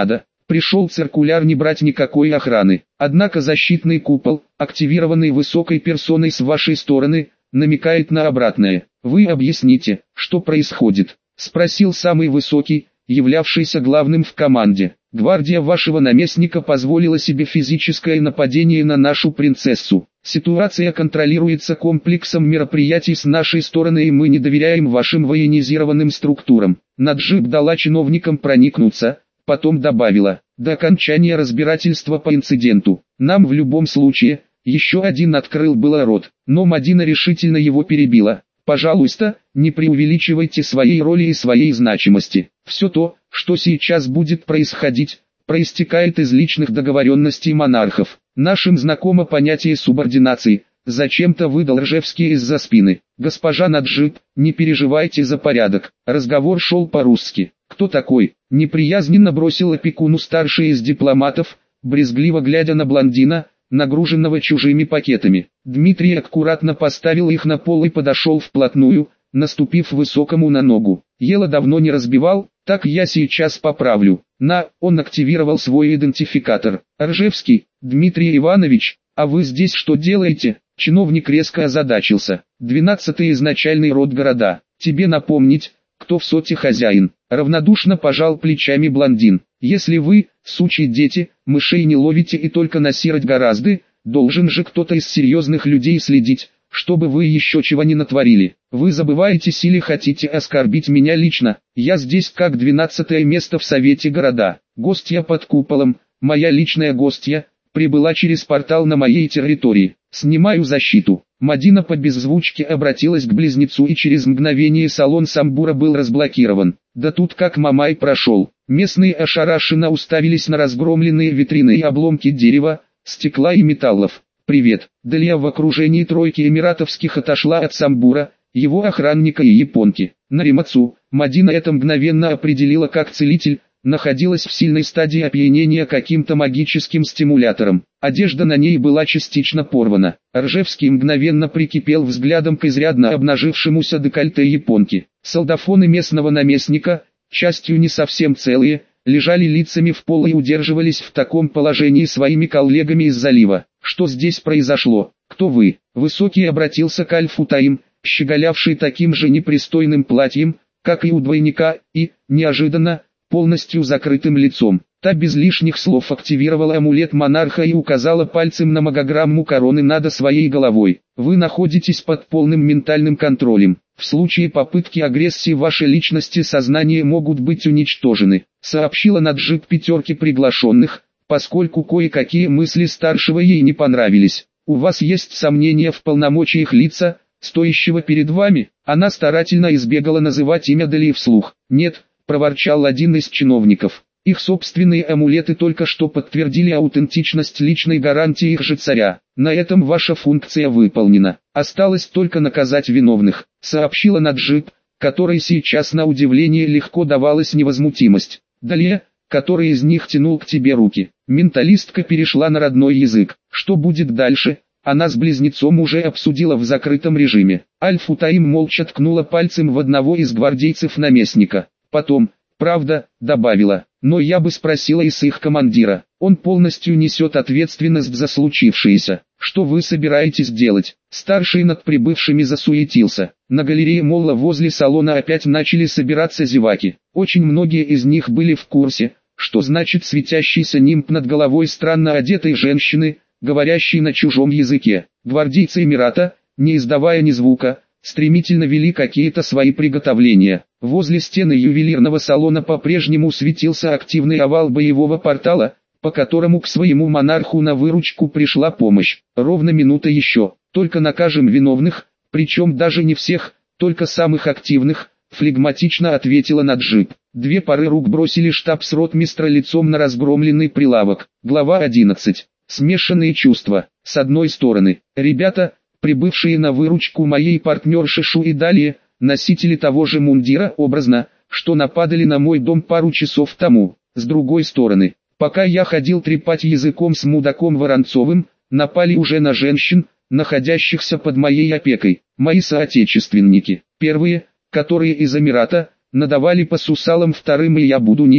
A: Пришел циркуляр не брать никакой охраны. Однако защитный купол, активированный высокой персоной с вашей стороны, намекает на обратное. Вы объясните, что происходит? Спросил самый высокий, являвшийся главным в команде. Гвардия вашего наместника позволила себе физическое нападение на нашу принцессу. Ситуация контролируется комплексом мероприятий с нашей стороны, и мы не доверяем вашим военизированным структурам. Наджиб дала чиновникам проникнуться, потом добавила: до окончания разбирательства по инциденту. Нам в любом случае. Еще один открыл было рот, но Мадина решительно его перебила. Пожалуйста, не преувеличивайте своей роли и своей значимости. Все то, что сейчас будет происходить, проистекает из личных договоренностей монархов. Нашим знакомо понятие субординации. Зачем-то выдал Ржевский из-за спины. Госпожа Наджиб, не переживайте за порядок. Разговор шел по-русски. Кто такой? Неприязненно бросил опекуну старший из дипломатов, брезгливо глядя на блондина, нагруженного чужими пакетами. Дмитрий аккуратно поставил их на пол и подошел вплотную, наступив высокому на ногу. Ела давно не разбивал, так я сейчас поправлю. На, он активировал свой идентификатор. Ржевский, Дмитрий Иванович, а вы здесь что делаете? Чиновник резко озадачился. Двенадцатый изначальный род города. Тебе напомнить, кто в соте хозяин. Равнодушно пожал плечами блондин. Если вы, сучьи дети, мышей не ловите и только насирать гораздо, должен же кто-то из серьезных людей следить, чтобы вы еще чего не натворили. Вы забываетесь или хотите оскорбить меня лично. Я здесь как двенадцатое место в совете города. Гостья под куполом, моя личная гостья, прибыла через портал на моей территории. Снимаю защиту. Мадина по беззвучке обратилась к близнецу, и через мгновение салон Самбура был разблокирован. Да тут как Мамай прошел. Местные ошарашенно уставились на разгромленные витрины и обломки дерева, стекла и металлов. «Привет». Далия в окружении тройки эмиратовских отошла от Самбура, его охранника и японки. Наримацу, Мадина это мгновенно определила как целитель, находилась в сильной стадии опьянения каким-то магическим стимулятором. Одежда на ней была частично порвана. Ржевский мгновенно прикипел взглядом к изрядно обнажившемуся декольте японки. Солдафоны местного наместника, частью не совсем целые, лежали лицами в пол и удерживались в таком положении своими коллегами из залива. Что здесь произошло? Кто вы? Высокий обратился к Аль-Футаим, щеголявший таким же непристойным платьем, как и у двойника, и, неожиданно, полностью закрытым лицом. Та без лишних слов активировала амулет монарха и указала пальцем на магограмму короны над своей головой. Вы находитесь под полным ментальным контролем. В случае попытки агрессии ваши личности сознания могут быть уничтожены, сообщила Наджиб пятерке приглашенных, поскольку кое-какие мысли старшего ей не понравились. У вас есть сомнения в полномочиях лица, стоящего перед вами? Она старательно избегала называть имя Далии вслух. Нет, проворчал один из чиновников. Их собственные амулеты только что подтвердили аутентичность личной гарантии их же царя. На этом ваша функция выполнена. Осталось только наказать виновных, сообщила Наджиб, которой сейчас на удивление легко давалась невозмутимость. Далее, который из них тянул к тебе руки. Менталистка перешла на родной язык. Что будет дальше? Она с близнецом уже обсудила в закрытом режиме. Аль-Футаим молча ткнула пальцем в одного из гвардейцев наместника. Потом, правда, добавила, но я бы спросила и с их командира. Он полностью несет ответственность за случившееся. Что вы собираетесь делать? Старший над прибывшими засуетился. На галерее молла возле салона опять начали собираться зеваки. Очень многие из них были в курсе, что значит светящийся нимб над головой странно одетой женщины, говорящей на чужом языке. Гвардейцы Эмирата, не издавая ни звука, стремительно вели какие-то свои приготовления. Возле стены ювелирного салона по-прежнему светился активный овал боевого портала, по которому к своему монарху на выручку пришла помощь. Ровно минута еще, только накажем виновных, причем даже не всех, только самых активных, флегматично ответила Наджиб. Две пары рук бросили штабс-ротмистра лицом на разгромленный прилавок. Глава одиннадцать. Смешанные чувства. С одной стороны, ребята, прибывшие на выручку моей партнерши Шу и далее, носители того же мундира, образно, что нападали на мой дом пару часов тому. С другой стороны, пока я ходил трепать языком с мудаком Воронцовым, напали уже на женщин, находящихся под моей опекой. Мои соотечественники, первые, которые из Эмирата, надавали по сусалам, вторым и я буду не я,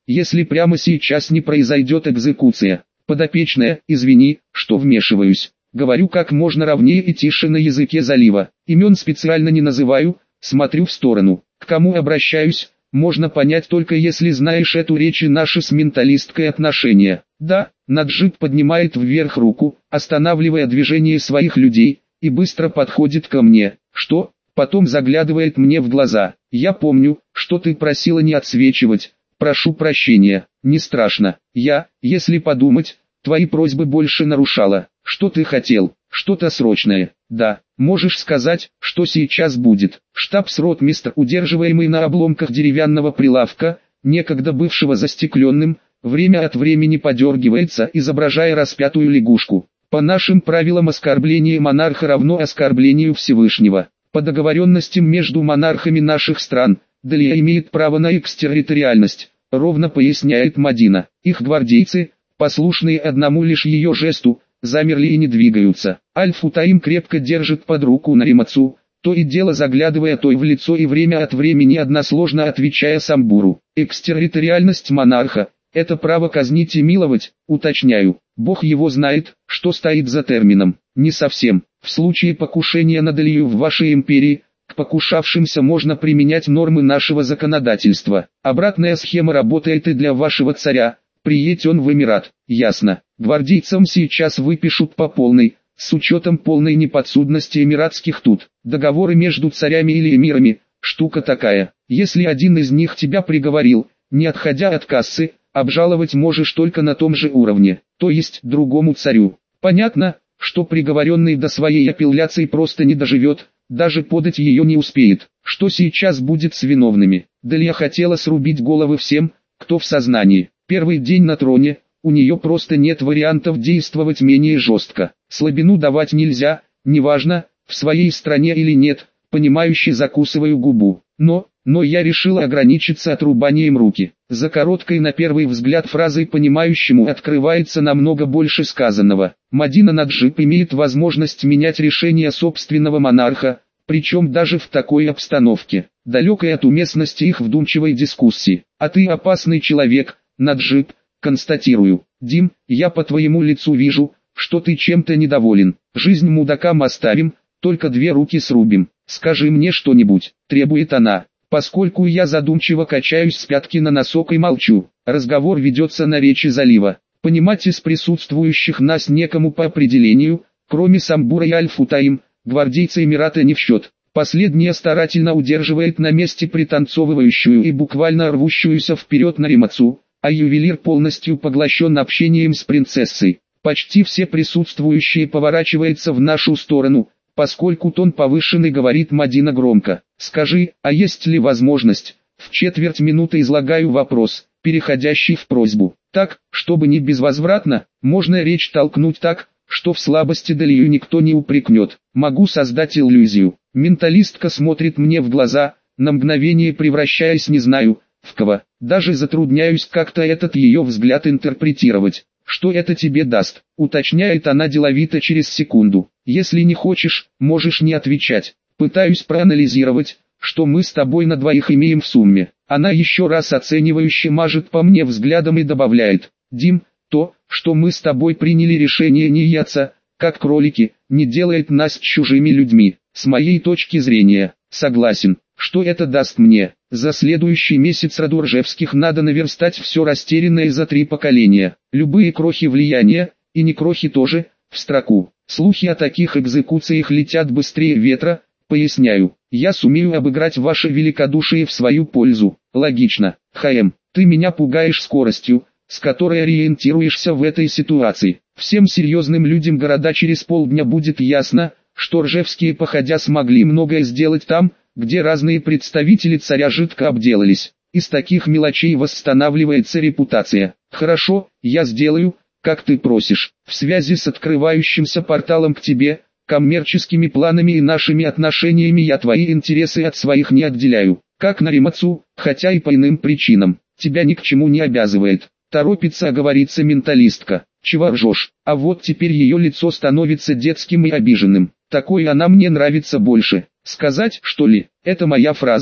A: если прямо сейчас не произойдет экзекуция. Подопечная, извини, что вмешиваюсь. Говорю как можно ровнее и тише на языке залива. Имен специально не называю, смотрю в сторону. К кому обращаюсь, можно понять только если знаешь эту речь и наши с менталисткой отношения. Да, Наджиб поднимает вверх руку, останавливая движение своих людей, и быстро подходит ко мне. Что? Потом заглядывает мне в глаза. Я помню, что ты просила не отсвечивать. Прошу прощения, не страшно. Я, если подумать, твои просьбы больше нарушала. Что ты хотел? Что-то срочное. Да, можешь сказать, что сейчас будет. Штабс-ротмистр, удерживаемый на обломках деревянного прилавка, некогда бывшего застекленным, время от времени подергивается, изображая распятую лягушку. По нашим правилам оскорбление монарха равно оскорблению Всевышнего. По договоренностям между монархами наших стран, Далия имеет право на экстерриториальность, ровно поясняет Мадина. Их гвардейцы, послушные одному лишь ее жесту, замерли и не двигаются. Аль-Футаим крепко держит под руку Наримацу, то и дело заглядывая той в лицо и время от времени односложно отвечая Самбуру. Экстерриториальность монарха – это право казнить и миловать, уточняю. Бог его знает, что стоит за термином. Не совсем. В случае покушения на Далию в вашей империи, к покушавшимся можно применять нормы нашего законодательства. Обратная схема работает и для вашего царя. Приедь он в Эмират. Ясно. Гвардейцам сейчас выпишут по полной, с учетом полной неподсудности эмиратских тут. Договоры между царями или эмирами, штука такая. Если один из них тебя приговорил, не отходя от кассы, обжаловать можешь только на том же уровне, то есть другому царю. Понятно, что приговоренный до своей апелляции просто не доживет, даже подать ее не успеет. Что сейчас будет с виновными? Далия хотела срубить головы всем, кто в сознании. Первый день на троне, у нее просто нет вариантов действовать менее жестко. Слабину давать нельзя, неважно, в своей стране или нет, понимающе закусываю губу. Но, но я решила ограничиться отрубанием руки. За короткой на первый взгляд фразой понимающему открывается намного больше сказанного. Мадина Наджиб имеет возможность менять решение собственного монарха, причем даже в такой обстановке, далекой от уместности их вдумчивой дискуссии. А ты опасный человек, Наджиб, констатирую. Дим, я по твоему лицу вижу, что ты чем-то недоволен. Жизнь мудакам оставим, только две руки срубим. Скажи мне что-нибудь, требует она. Поскольку я задумчиво качаюсь с пятки на носок и молчу, разговор ведется на речи залива. Понимать из присутствующих нас некому по определению, кроме Самбура и Аль-Футаим, гвардейцы Эмирата не в счет. Последняя старательно удерживает на месте пританцовывающую и буквально рвущуюся вперед Наримацу, а ювелир полностью поглощен общением с принцессой. Почти все присутствующие поворачиваются в нашу сторону, поскольку тон повышенный, говорит Мадина громко. Скажи, а есть ли возможность? В четверть минуты излагаю вопрос, переходящий в просьбу. Так, чтобы не безвозвратно, можно речь толкнуть так, что в слабости Далию никто не упрекнет. Могу создать иллюзию. Менталистка смотрит мне в глаза, на мгновение превращаясь не знаю, в кого. Даже затрудняюсь как-то этот ее взгляд интерпретировать. Что это тебе даст, уточняет она деловито через секунду. Если не хочешь, можешь не отвечать. Пытаюсь проанализировать, что мы с тобой на двоих имеем в сумме. Она еще раз оценивающе мажет по мне взглядом и добавляет. Дим, то, что мы с тобой приняли решение не яться, как кролики, не делает нас чужими людьми. С моей точки зрения, согласен. Что это даст мне? За следующий месяц роду Ржевских надо наверстать все растерянное за три поколения. Любые крохи влияния, и не крохи тоже, в строку. Слухи о таких экзекуциях летят быстрее ветра, поясняю. Я сумею обыграть ваше великодушие в свою пользу. Логично. ХМ, ты меня пугаешь скоростью, с которой ориентируешься в этой ситуации. Всем серьезным людям города через полдня будет ясно, что Ржевские походя смогли многое сделать там, где разные представители царя жидко обделались. Из таких мелочей восстанавливается репутация. Хорошо, я сделаю, как ты просишь. В связи с открывающимся порталом к тебе, коммерческими планами и нашими отношениями я твои интересы от своих не отделяю. Как Наримацу, хотя и по иным причинам. Тебя ни к чему не обязывает. Торопится оговориться менталистка. Чего ржешь? А вот теперь ее лицо становится детским и обиженным. Такой она мне нравится больше. Сказать, что ли? Это моя фраза,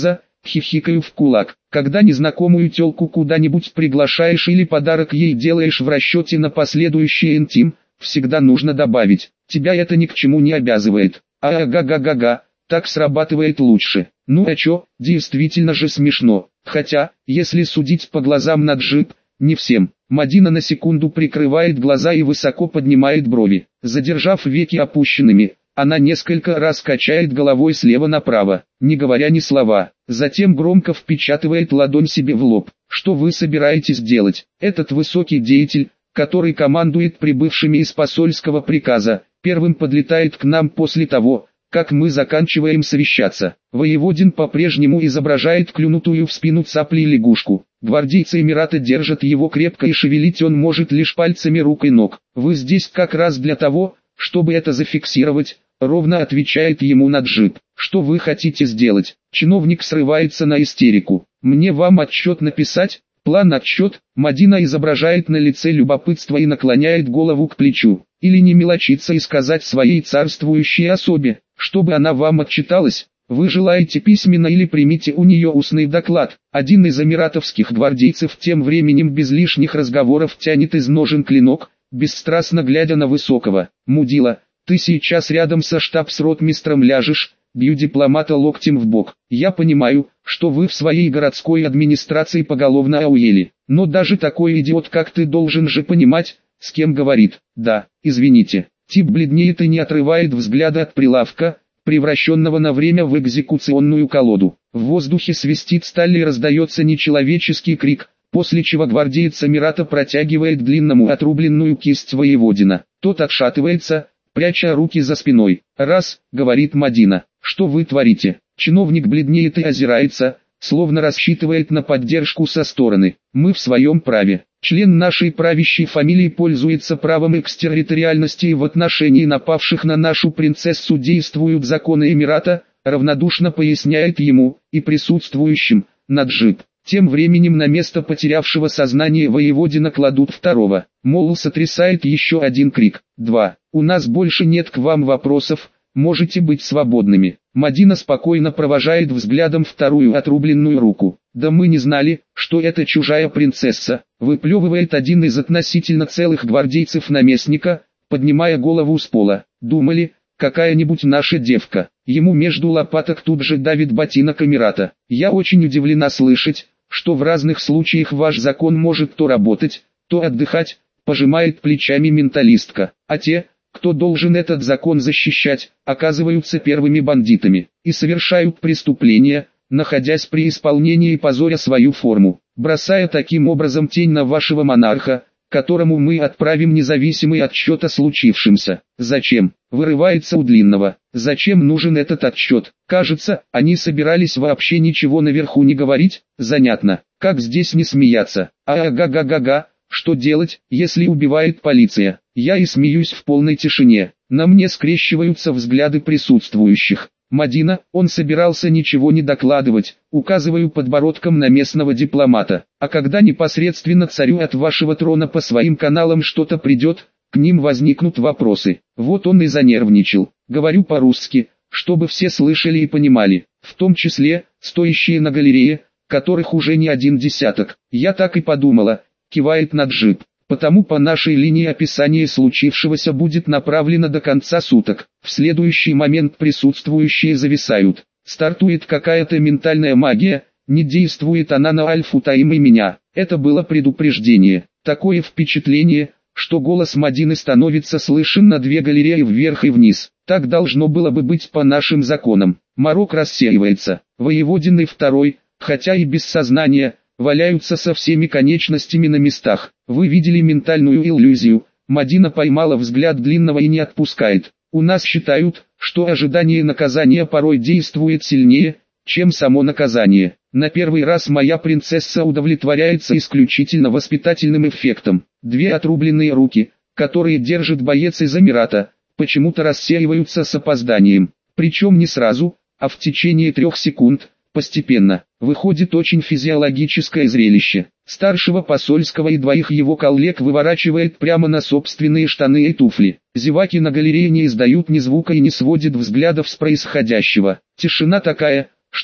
A: хихикаю в кулак. Когда незнакомую тёлку куда-нибудь приглашаешь или подарок ей делаешь в расчете на последующий интим, всегда нужно добавить: тебя это ни к чему не обязывает. Ага-га-га-га, так срабатывает лучше. Ну а чё, действительно же смешно. Хотя, если судить по глазам Наджиб, не всем. Мадина на секунду прикрывает глаза и высоко поднимает брови. Задержав веки опущенными, она несколько раз качает головой слева направо, не говоря ни слова. Затем громко впечатывает ладонь себе в лоб. Что вы собираетесь делать? Этот высокий деятель, который командует прибывшими из посольского приказа, первым подлетает к нам после того, как мы заканчиваем совещаться. Воеводин по-прежнему изображает клюнутую в спину цапли лягушку. Гвардейцы Эмирата держат его крепко и шевелить он может лишь пальцами рук и ног. Вы здесь как раз для того, чтобы это зафиксировать, ровно отвечает ему Наджиб. Что вы хотите сделать? Чиновник срывается на истерику. Мне вам отчет написать? План отчет? Мадина изображает на лице любопытство и наклоняет голову к плечу. Или не мелочиться и сказать своей царствующей особе, чтобы она вам отчиталась? Вы желаете письменно или примите у нее устный доклад? Один из эмиратовских гвардейцев тем временем без лишних разговоров тянет из ножен клинок, бесстрастно глядя на высокого. Мудила, ты сейчас рядом со штабс-ротмистром ляжешь, бью дипломата локтем в бок. Я понимаю, что вы в своей городской администрации поголовно ауели, но даже такой идиот как ты должен же понимать, с кем говорит. Да, извините. Тип бледнеет и не отрывает взгляда от прилавка, превращенного на время в экзекуционную колоду. В воздухе свистит сталь и раздается нечеловеческий крик, после чего гвардеец Эмирата протягивает длинному отрубленную кисть воеводина. Тот отшатывается, пряча руки за спиной. «Раз», — говорит Мадина, — «что вы творите?» Чиновник бледнеет и озирается, словно рассчитывает на поддержку со стороны. «Мы в своем праве. Член нашей правящей фамилии пользуется правом экстерриториальности и в отношении напавших на нашу принцессу действуют законы Эмирата», равнодушно поясняет ему и присутствующим Наджиб. Тем временем на место потерявшего сознание воеводина кладут второго. Мол, сотрясает еще один крик. Два. «У нас больше нет к вам вопросов, можете быть свободными». Мадина спокойно провожает взглядом вторую отрубленную руку. «Да мы не знали, что это чужая принцесса», выплевывает один из относительно целых гвардейцев наместника, поднимая голову с пола. «Думали, какая-нибудь наша девка». Ему между лопаток тут же давит ботинок Эмирата. «Я очень удивлена слышать, что в разных случаях ваш закон может то работать, то отдыхать», пожимает плечами менталистка. «А те, кто должен этот закон защищать, оказываются первыми бандитами и совершают преступления, находясь при исполнении позоря свою форму, бросая таким образом тень на вашего монарха, которому мы отправим независимый отчет о случившемся». «Зачем?» — вырывается у Длинного. «Зачем нужен этот отчет? Кажется, они собирались вообще ничего наверху не говорить. Занятно, как здесь не смеяться? Ага-га-га-га, что делать, если убивает полиция?» Я и смеюсь в полной тишине. На мне скрещиваются взгляды присутствующих. «Мадина, он собирался ничего не докладывать», указываю подбородком на местного дипломата. «А когда непосредственно царю от вашего трона по своим каналам что-то придет, к ним возникнут вопросы». Вот он и занервничал. Говорю по-русски, чтобы все слышали и понимали, в том числе, стоящие на галерее, которых уже не один десяток. «Я так и подумала», кивает Наджиб. «Потому по нашей линии описание случившегося будет направлено до конца суток». В следующий момент присутствующие зависают. Стартует какая-то ментальная магия, не действует она на Аль-Футаим и меня. Это было предупреждение. Такое впечатление, что голос Мадины становится слышен на две галереи вверх и вниз. Так должно было бы быть по нашим законам. Морок рассеивается. Воеводин и второй, хотя и без сознания, валяются со всеми конечностями на местах. Вы видели ментальную иллюзию? Мадина поймала взгляд Длинного и не отпускает. У нас считают, что ожидание наказания порой действует сильнее, чем само наказание. На первый раз моя принцесса удовлетворяется исключительно воспитательным эффектом. Две отрубленные руки, которые держит боец из Эмирата, почему-то рассеиваются с опозданием. Причем не сразу, а в течение трех секунд. Постепенно, выходит очень физиологическое зрелище. Старшего посольского и двоих его коллег выворачивает прямо на собственные штаны и туфли. Зеваки на галерее не издают ни звука и не сводят взглядов с происходящего. Тишина такая, что,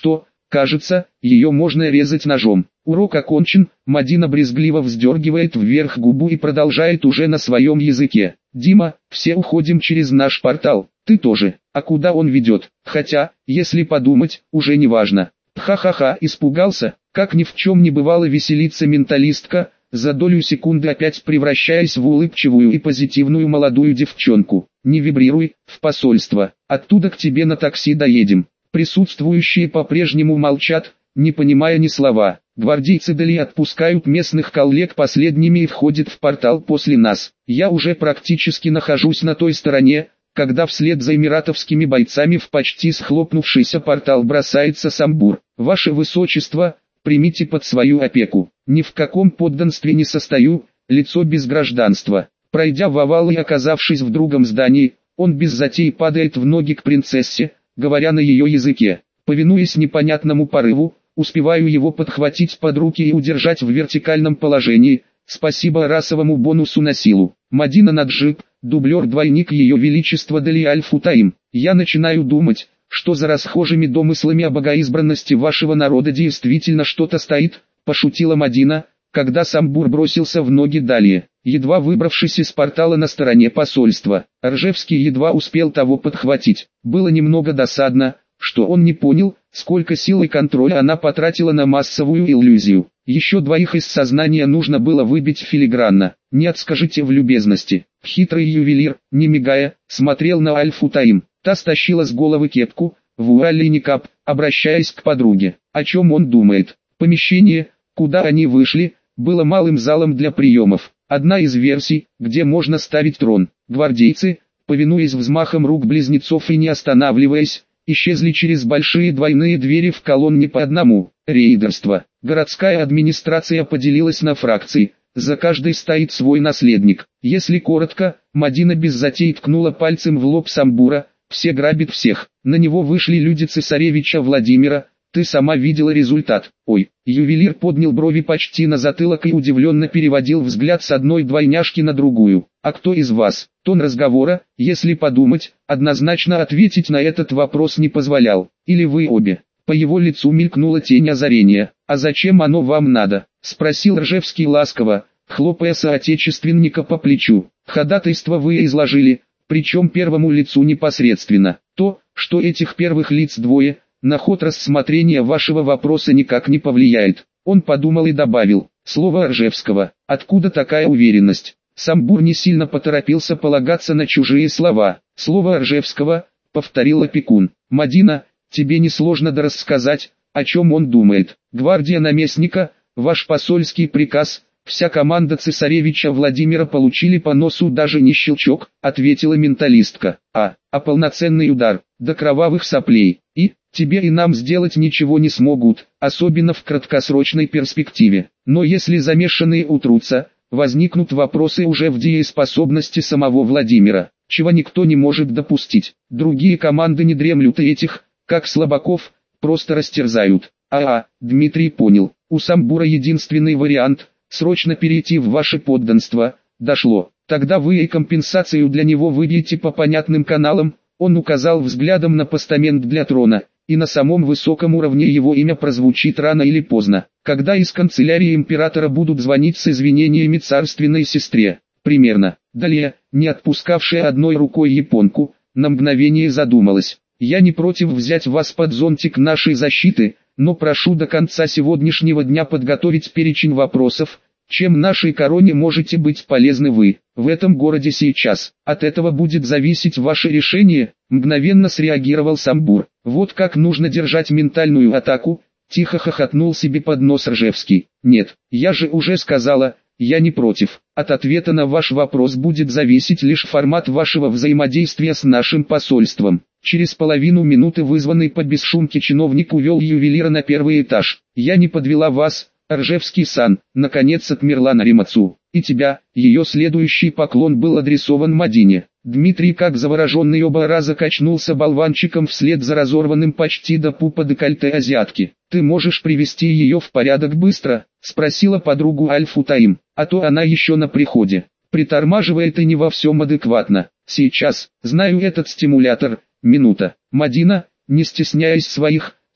A: Кажется, ее можно резать ножом. Урок окончен, Мадина брезгливо вздергивает вверх губу и продолжает уже на своем языке. Дима, все уходим через наш портал, ты тоже. А куда он ведет? Хотя, если подумать, уже не важно. Ха-ха-ха, испугался, как ни в чем не бывало веселится менталистка, за долю секунды опять превращаясь в улыбчивую и позитивную молодую девчонку. Не вибрируй, в посольство, оттуда к тебе на такси доедем. Присутствующие по-прежнему молчат, не понимая ни слова. Гвардейцы Дали отпускают местных коллег последними и входят в портал после нас. Я уже практически нахожусь на той стороне, когда вслед за эмиратовскими бойцами в почти схлопнувшийся портал бросается Самбур. Ваше Высочество, примите под свою опеку. Ни в каком подданстве не состою, лицо без гражданства. Пройдя в овал и оказавшись в другом здании, он без затей падает в ноги к принцессе, говоря на ее языке. Повинуясь непонятному порыву, успеваю его подхватить под руки и удержать в вертикальном положении, спасибо расовому бонусу на силу. Мадина Наджиб, дублер-двойник Ее Величества Дали Аль-Футаим. Я начинаю думать, что за расхожими домыслами о богоизбранности вашего народа действительно что-то стоит, пошутила Мадина, когда Самбур бросился в ноги Далии. Едва выбравшись из портала на стороне посольства, Ржевский едва успел того подхватить. Было немного досадно, что он не понял, сколько сил и контроля она потратила на массовую иллюзию. Еще двоих из сознания нужно было выбить филигранно. Не отскажите в любезности. Хитрый ювелир, не мигая, смотрел на Аль-Футаим. Та стащила с головы кепку, вуаль и никап, обращаясь к подруге. О чем он думает? Помещение, куда они вышли, было малым залом для приемов. Одна из версий, где можно ставить трон. Гвардейцы, повинуясь взмахам рук близнецов и не останавливаясь, исчезли через большие двойные двери в колонне по одному. Рейдерство. Городская администрация поделилась на фракции. За каждой стоит свой наследник. Если коротко, Мадина без затей ткнула пальцем в лоб Самбура. Все грабят всех. На него вышли люди цесаревича Владимира. Ты сама видела результат. Ой, ювелир поднял брови почти на затылок и удивленно переводил взгляд с одной двойняшки на другую. А кто из вас? Тон разговора, если подумать, однозначно ответить на этот вопрос не позволял. Или вы обе? По его лицу мелькнула тень озарения. А зачем оно вам надо? Спросил Ржевский ласково, хлопая соотечественника по плечу. Ходатайство вы изложили, причем первому лицу непосредственно. То, что этих первых лиц двое, на ход рассмотрения вашего вопроса никак не повлияет. Он подумал и добавил, слово Ржевского. Откуда такая уверенность? Самбур не сильно поторопился полагаться на чужие слова. Слово Ржевского, повторил опекун. Мадина, тебе несложно дорассказать, о чем он думает. Гвардия наместника, ваш посольский приказ, вся команда цесаревича Владимира получили по носу даже не щелчок, ответила менталистка. А, а полноценный удар, до кровавых соплей. И, тебе и нам сделать ничего не смогут, особенно в краткосрочной перспективе. Но если замешанные утрутся, возникнут вопросы уже в дееспособности самого Владимира, чего никто не может допустить. Другие команды не дремлют и этих, как слабаков, просто растерзают. А-а, Дмитрий понял, у Самбура единственный вариант – срочно перейти в ваше подданство. Дошло, тогда вы и компенсацию для него выбьете по понятным каналам. Он указал взглядом на постамент для трона, и на самом высоком уровне его имя прозвучит рано или поздно, когда из канцелярии императора будут звонить с извинениями царственной сестре. Примерно. Далее, не отпускавшая одной рукой японку, на мгновение задумалась. Я не против взять вас под зонтик нашей защиты, но прошу до конца сегодняшнего дня подготовить перечень вопросов, чем нашей короне можете быть полезны вы, в этом городе сейчас. От этого будет зависеть ваше решение, мгновенно среагировал Самбур. Вот как нужно держать ментальную атаку, тихо хохотнул себе под нос Ржевский. Нет, я же уже сказала, я не против. От ответа на ваш вопрос будет зависеть лишь формат вашего взаимодействия с нашим посольством. Через половину минуты вызванный по бесшумке чиновник увел ювелира на первый этаж. Я не подвела вас, Ржевский-сан, наконец отмерла Наримацу. И тебя, ее следующий поклон был адресован Мадине. Дмитрий как завороженный оба раза качнулся болванчиком вслед за разорванным почти до пупа декольте азиатки. «Ты можешь привести ее в порядок быстро?» — спросила подругу Аль-Футаим, а то она еще на приходе. Притормаживает и не во всем адекватно. Сейчас, знаю этот стимулятор, минута. Мадина, не стесняясь своих,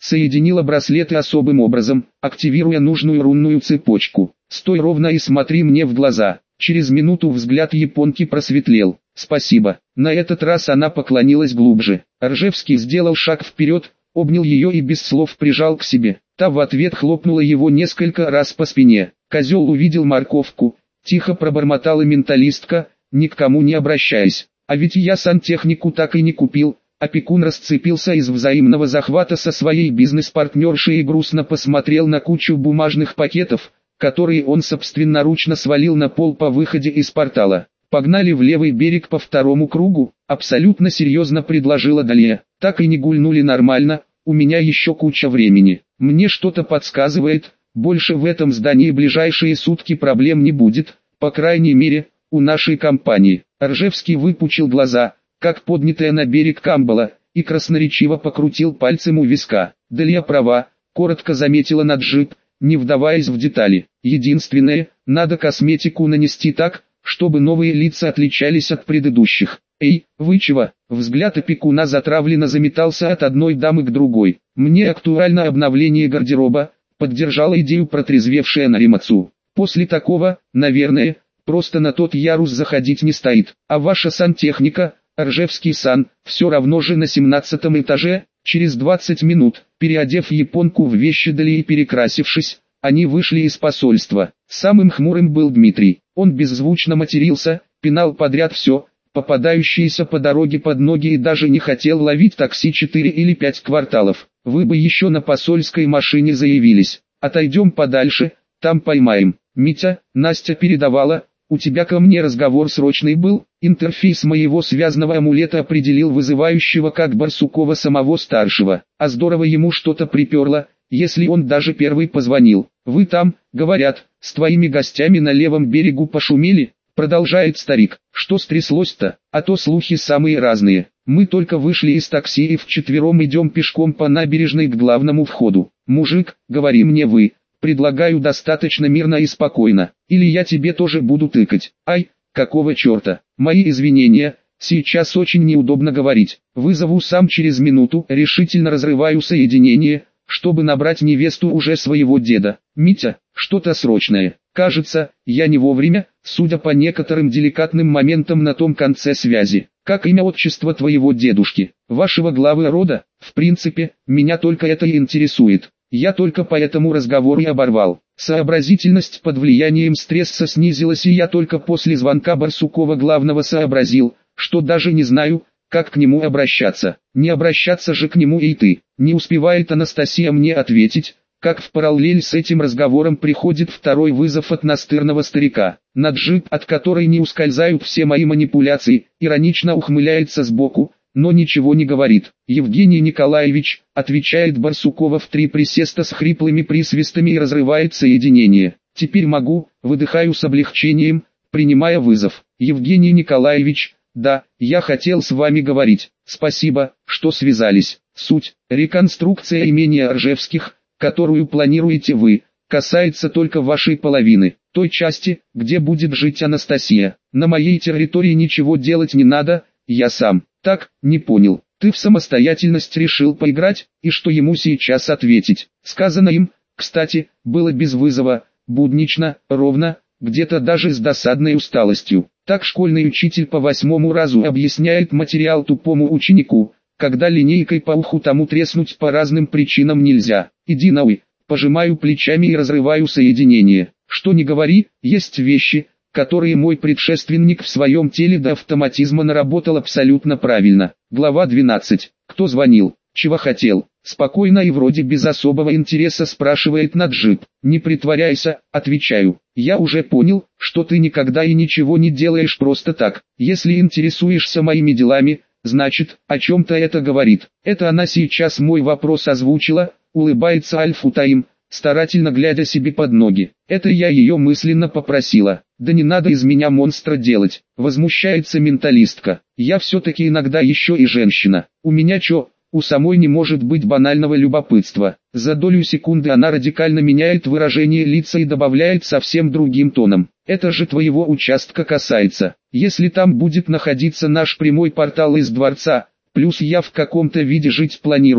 A: соединила браслеты особым образом, активируя нужную рунную цепочку. «Стой ровно и смотри мне в глаза». Через минуту взгляд японки просветлел. «Спасибо». На этот раз она поклонилась глубже. Ржевский сделал шаг вперед, обнял ее и без слов прижал к себе. Та в ответ хлопнула его несколько раз по спине. Козел увидел морковку, тихо пробормотала менталистка, ни к кому не обращаясь. «А ведь я сантехнику так и не купил». Опекун расцепился из взаимного захвата со своей бизнес-партнершей и грустно посмотрел на кучу бумажных пакетов, которые он собственноручно свалил на пол по выходе из портала. «Погнали в левый берег по второму кругу», — абсолютно серьезно предложила Далия. «Так и не гульнули нормально, у меня еще куча времени. Мне что-то подсказывает, больше в этом здании ближайшие сутки проблем не будет, по крайней мере, у нашей компании». Ржевский выпучил глаза, как поднятая на берег камбала, и красноречиво покрутил пальцем у виска. «Далия права», — коротко заметила Наджиб, не вдаваясь в детали. «Единственное, надо косметику нанести так, чтобы новые лица отличались от предыдущих». «Эй, вы чего?» Взгляд опекуна затравленно заметался от одной дамы к другой. «Мне актуально обновление гардероба», — поддержала идею протрезвевшая Наримацу. «После такого, наверное, просто на тот ярус заходить не стоит. А ваша сантехника, Ржевский-сан, все равно же на семнадцатом этаже». Через двадцать минут, переодев японку в вещи Далии и перекрасившись, они вышли из посольства. Самым хмурым был Дмитрий. Он беззвучно матерился, пинал подряд все, попадающееся по дороге под ноги, и даже не хотел ловить такси четыре или пять кварталов. «Вы бы еще на посольской машине заявились. Отойдем подальше, там поймаем». «Митя, Настя передавала, у тебя ко мне разговор срочный был». Интерфейс моего связного амулета определил вызывающего как Барсукова самого старшего. А здорово ему что-то приперло, если он даже первый позвонил. «Вы там, говорят, с твоими гостями на левом берегу пошумели?» Продолжает старик. «Что стряслось-то? А то слухи самые разные. Мы только вышли из такси и вчетвером идем пешком по набережной к главному входу. Мужик, говори мне вы, предлагаю достаточно мирно и спокойно, или я тебе тоже буду тыкать». «Ай, какого черта? Мои извинения, сейчас очень неудобно говорить. Вызову сам через минуту». Решительно разрываю соединение, чтобы набрать невесту уже своего деда. «Митя, что-то срочное. Кажется, я не вовремя, судя по некоторым деликатным моментам на том конце связи. Как имя отчество твоего дедушки, вашего главы рода? В принципе, меня только это и интересует. Я только поэтому разговор и оборвал». Сообразительность под влиянием стресса снизилась, и я только после звонка Барсукова главного сообразил, что даже не знаю, как к нему обращаться. «Не обращаться же к нему и ты». Не успевает Анастасия мне ответить, как в параллель с этим разговором приходит второй вызов от настырного старика. Наджиб, от которой не ускользают все мои манипуляции, иронично ухмыляется сбоку, но ничего не говорит. «Евгений Николаевич», отвечает Барсукова в три присеста с хриплыми присвистами и разрывает соединение. «Теперь могу», выдыхаю с облегчением, принимая вызов. «Евгений Николаевич, да, я хотел с вами говорить. Спасибо, что связались. Суть, реконструкция имения Ржевских, которую планируете вы, касается только вашей половины, той части, где будет жить Анастасия. На моей территории ничего делать не надо, я сам». «Так, не понял, ты в самостоятельность решил поиграть, и что ему сейчас ответить?» Сказано им, кстати, было без вызова, буднично, ровно, где-то даже с досадной усталостью. Так школьный учитель по восьмому разу объясняет материал тупому ученику, когда линейкой по уху тому треснуть по разным причинам нельзя. «Иди нахуй», пожимаю плечами и разрываю соединение. Что ни говори, есть вещи, которые мой предшественник в своем теле до автоматизма наработал абсолютно правильно. Глава двенадцать. Кто звонил? Чего хотел? Спокойно и вроде без особого интереса спрашивает Наджиб. «Не притворяйся», отвечаю. «Я уже понял, что ты никогда и ничего не делаешь просто так. Если интересуешься моими делами, значит, о чем-то это говорит». Это она сейчас мой вопрос озвучила, улыбается Аль-Футаим, старательно глядя себе под ноги. Это я ее мысленно попросила. «Да не надо из меня монстра делать», возмущается менталистка. «Я все-таки иногда еще и женщина. У меня чё, у самой не может быть банального любопытства». За долю секунды она радикально меняет выражение лица и добавляет совсем другим тоном. «Это же твоего участка касается. Если там будет находиться наш прямой портал из дворца, плюс я в каком-то виде жить планирую,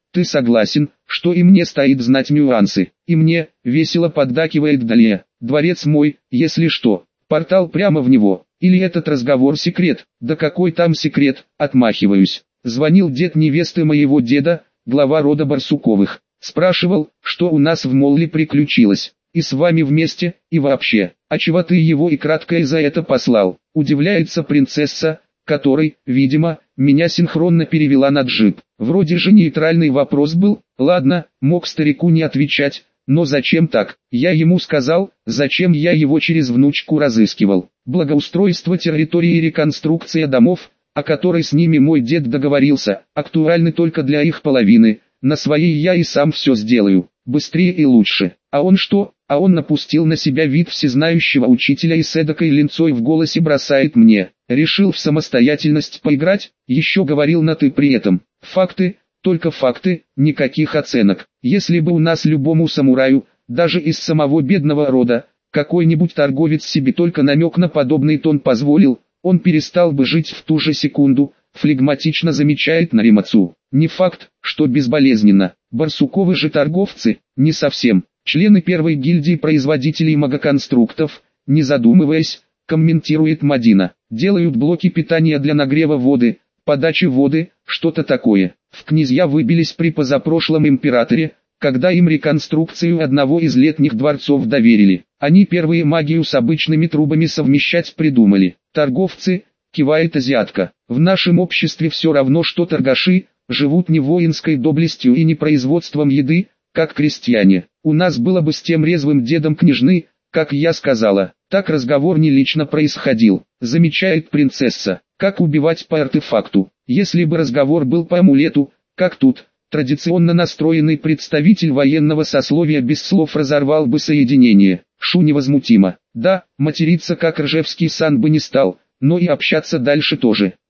A: ты согласен, что и мне стоит знать нюансы. И мне, весело поддакивает Далия, дворец мой, если что, портал прямо в него. Или этот разговор секрет? Да какой там секрет, отмахиваюсь. Звонил дед невесты моего деда, глава рода Барсуковых. Спрашивал, что у нас в Молле приключилось. И с вами вместе, и вообще. А чего ты его и кратко и за это послал? Удивляется принцесса, которой, видимо, меня синхронно перевела на джип. Вроде же нейтральный вопрос был, ладно, мог старику не отвечать, но зачем так? Я ему сказал, зачем я его через внучку разыскивал. Благоустройство территории и реконструкция домов, о которой с ними мой дед договорился, актуальны только для их половины, на своей я и сам все сделаю, быстрее и лучше. А он что? А он напустил на себя вид всезнающего учителя и с эдакой линцой в голосе бросает мне. Решил в самостоятельность поиграть, еще говорил на «ты» при этом. Факты, только факты, никаких оценок. Если бы у нас любому самураю, даже из самого бедного рода, какой-нибудь торговец себе только намек на подобный тон позволил, он перестал бы жить в ту же секунду, флегматично замечает Наримацу. Не факт, что безболезненно. Барсуковы же торговцы, не совсем. Члены первой гильдии производителей магоконструктов, не задумываясь, комментирует Мадина, делают блоки питания для нагрева воды, подачи воды, что-то такое. В князья выбились при позапрошлом императоре, когда им реконструкцию одного из летних дворцов доверили. Они первые магию с обычными трубами совмещать придумали. Торговцы, кивает азиатка, в нашем обществе все равно что торгаши, живут не воинской доблестью и не производством еды, как крестьяне. У нас было бы с тем резвым дедом княжны, как я сказала, так разговор не лично происходил, замечает принцесса. Как убивать по артефакту? Если бы разговор был по амулету, как тут, традиционно настроенный представитель военного сословия без слов разорвал бы соединение. Шу невозмутимо. Да, материться как Ржевский сан бы не стал, но и общаться дальше тоже.